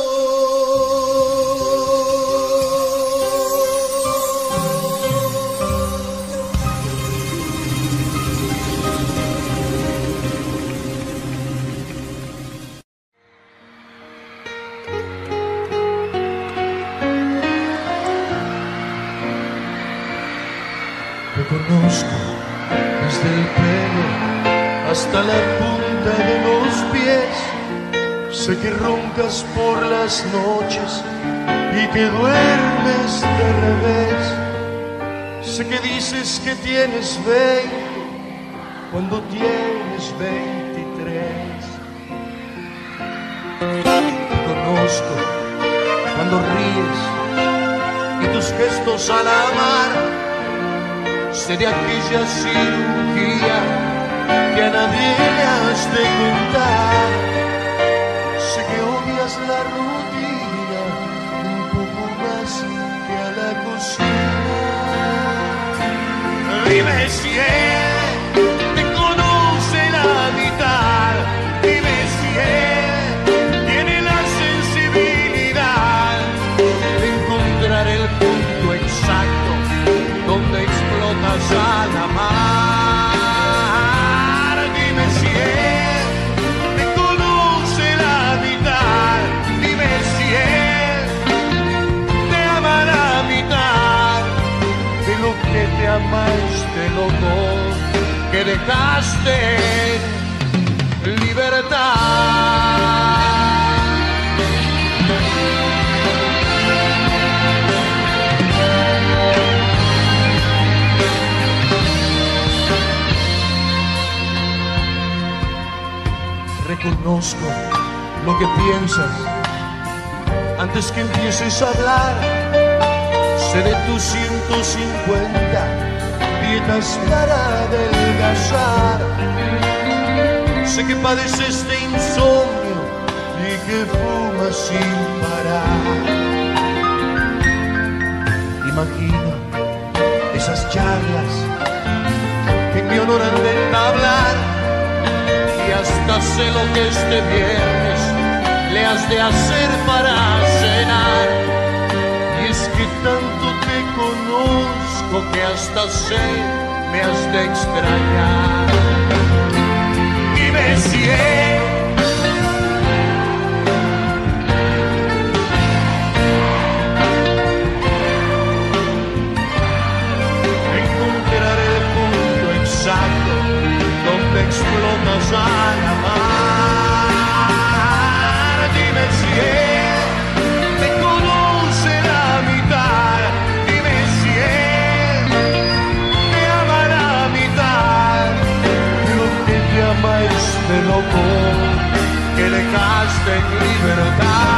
Speaker 6: Te conozco desde el pelo hasta la punta de los pies. Sé que roncas por las noches y que duermes de revés. Sé que dices que tienes veinte cuando tienes veintitrés. Te conozco cuando ríes y tus gestos al amar. Sé de aquella cirugía que a nadie le has de contar. Sé que odias la rutina un poco más que a la cocina.
Speaker 2: Dime si él te conoce la mitad. Dime si él tiene la sensibilidad de encontrar el punto exacto donde explotas al amar. Dime si él te conoce la mitad. Dime si él te ama la mitad de lo que te ama este loco que dejaste en libertad.
Speaker 6: Reconozco lo que piensas antes que empieces a hablar. Sé de tus ciento cincuenta dietas para adelgazar. Sé que padeces de insomnio y que fumas sin parar. Imagino esas charlas que me honoran de entablar. Y hasta sé lo que este viernes le has de hacer para cenar. Y es que tanto te conozco que hasta sé me has de extrañar.
Speaker 2: Dime si él
Speaker 6: encontrar el punto exacto donde explotas al amar.
Speaker 2: Dime si él te conoce la mitad. Dime si él te ama la mitad
Speaker 6: de lo que te ama este loco
Speaker 2: que dejaste en libertad.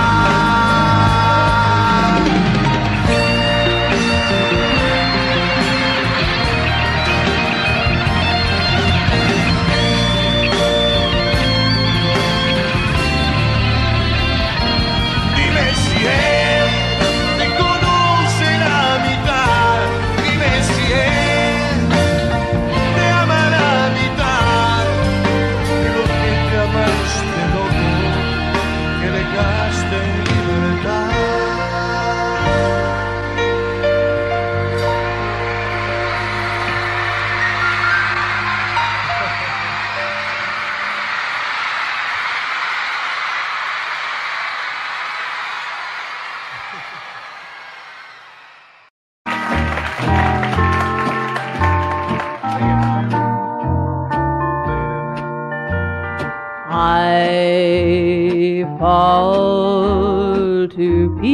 Speaker 5: I fall to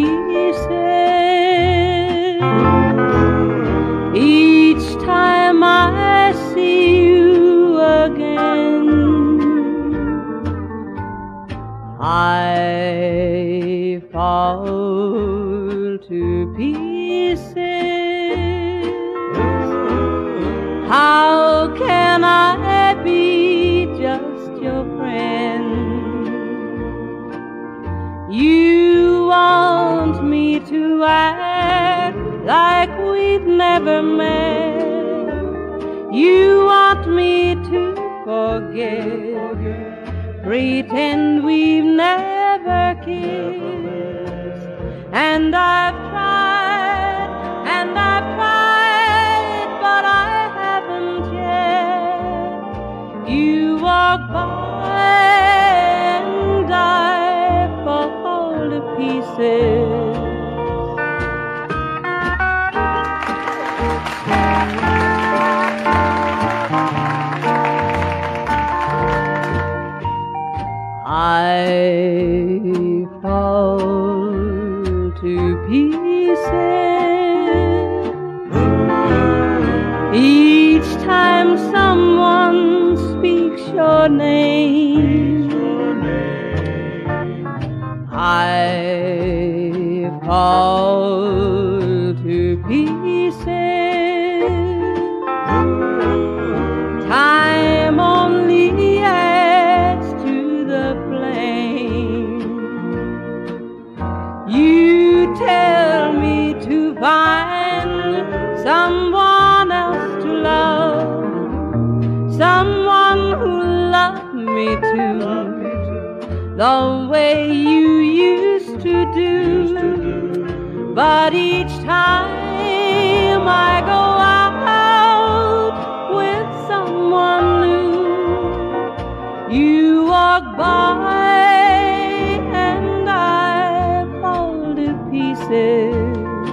Speaker 5: pieces each time I see you again. I fall to pieces. How can I be just your friend? You want me to act
Speaker 9: never met. You want me to forget, pretend we've never kissed. And I've tried, and I've tried, but I haven't yet. You walk by and I fall to pieces. I fall to pieces each time someone speaks your name. I fall to pieces. Time only adds to the flame. You tell me to find someone else to love, someone who loved me too, the way you used to do. But each time I go out with someone new, you walk by and I fall to pieces.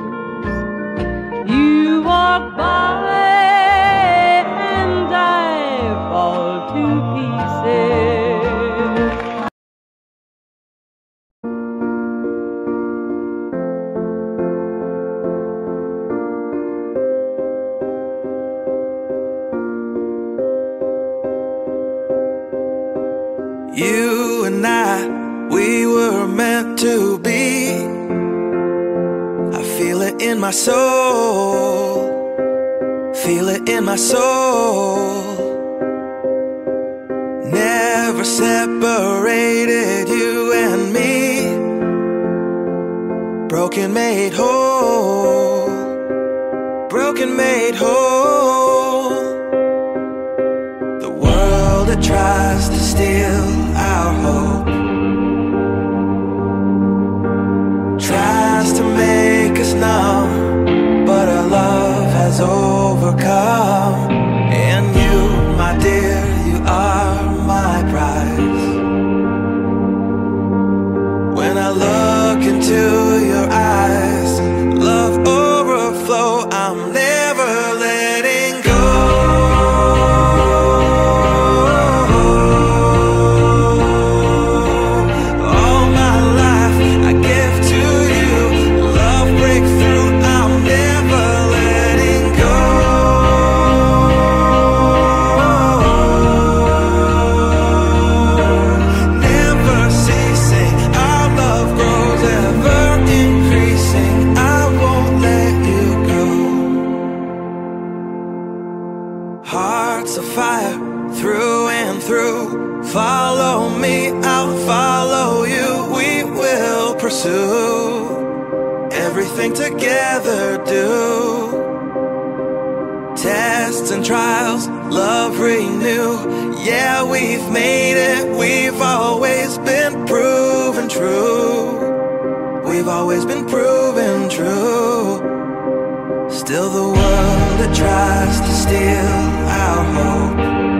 Speaker 9: You walk by and I fall to pieces.
Speaker 10: You and I, we were meant to be. I feel it in my soul, feel it in my soul. Never separated, you and me. Broken made whole, broken made whole. The world that tries to steal our hope tries to make us numb, but our love has overcome. And you, my dear, you are my prize. When I look into your eyes, love overflow, I'm never letting go. Follow me, I'll follow you. We will pursue everything together, do tests and trials, love renew. Yeah, we've made it, we've always been proven true. We've always been proven true. Still the world that tries to steal our hope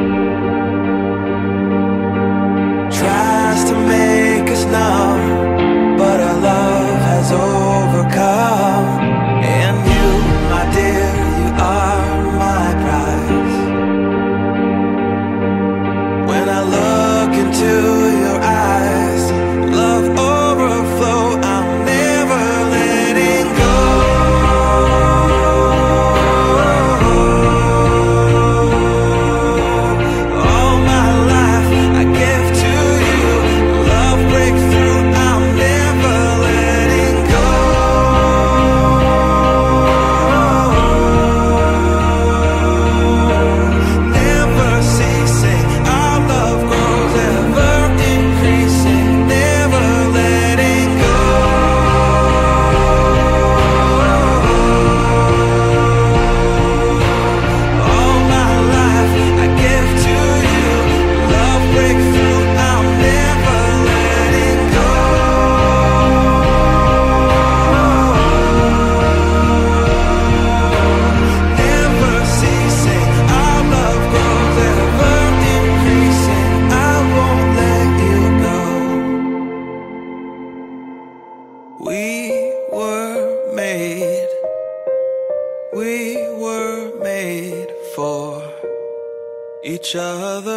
Speaker 10: tries to make us numb, but our love has overcome. And you, my dear, you are my prize. When I look into your eyes, love overflow, I'm never letting go. All my life I give to breakthrough, I'm never letting go. each other.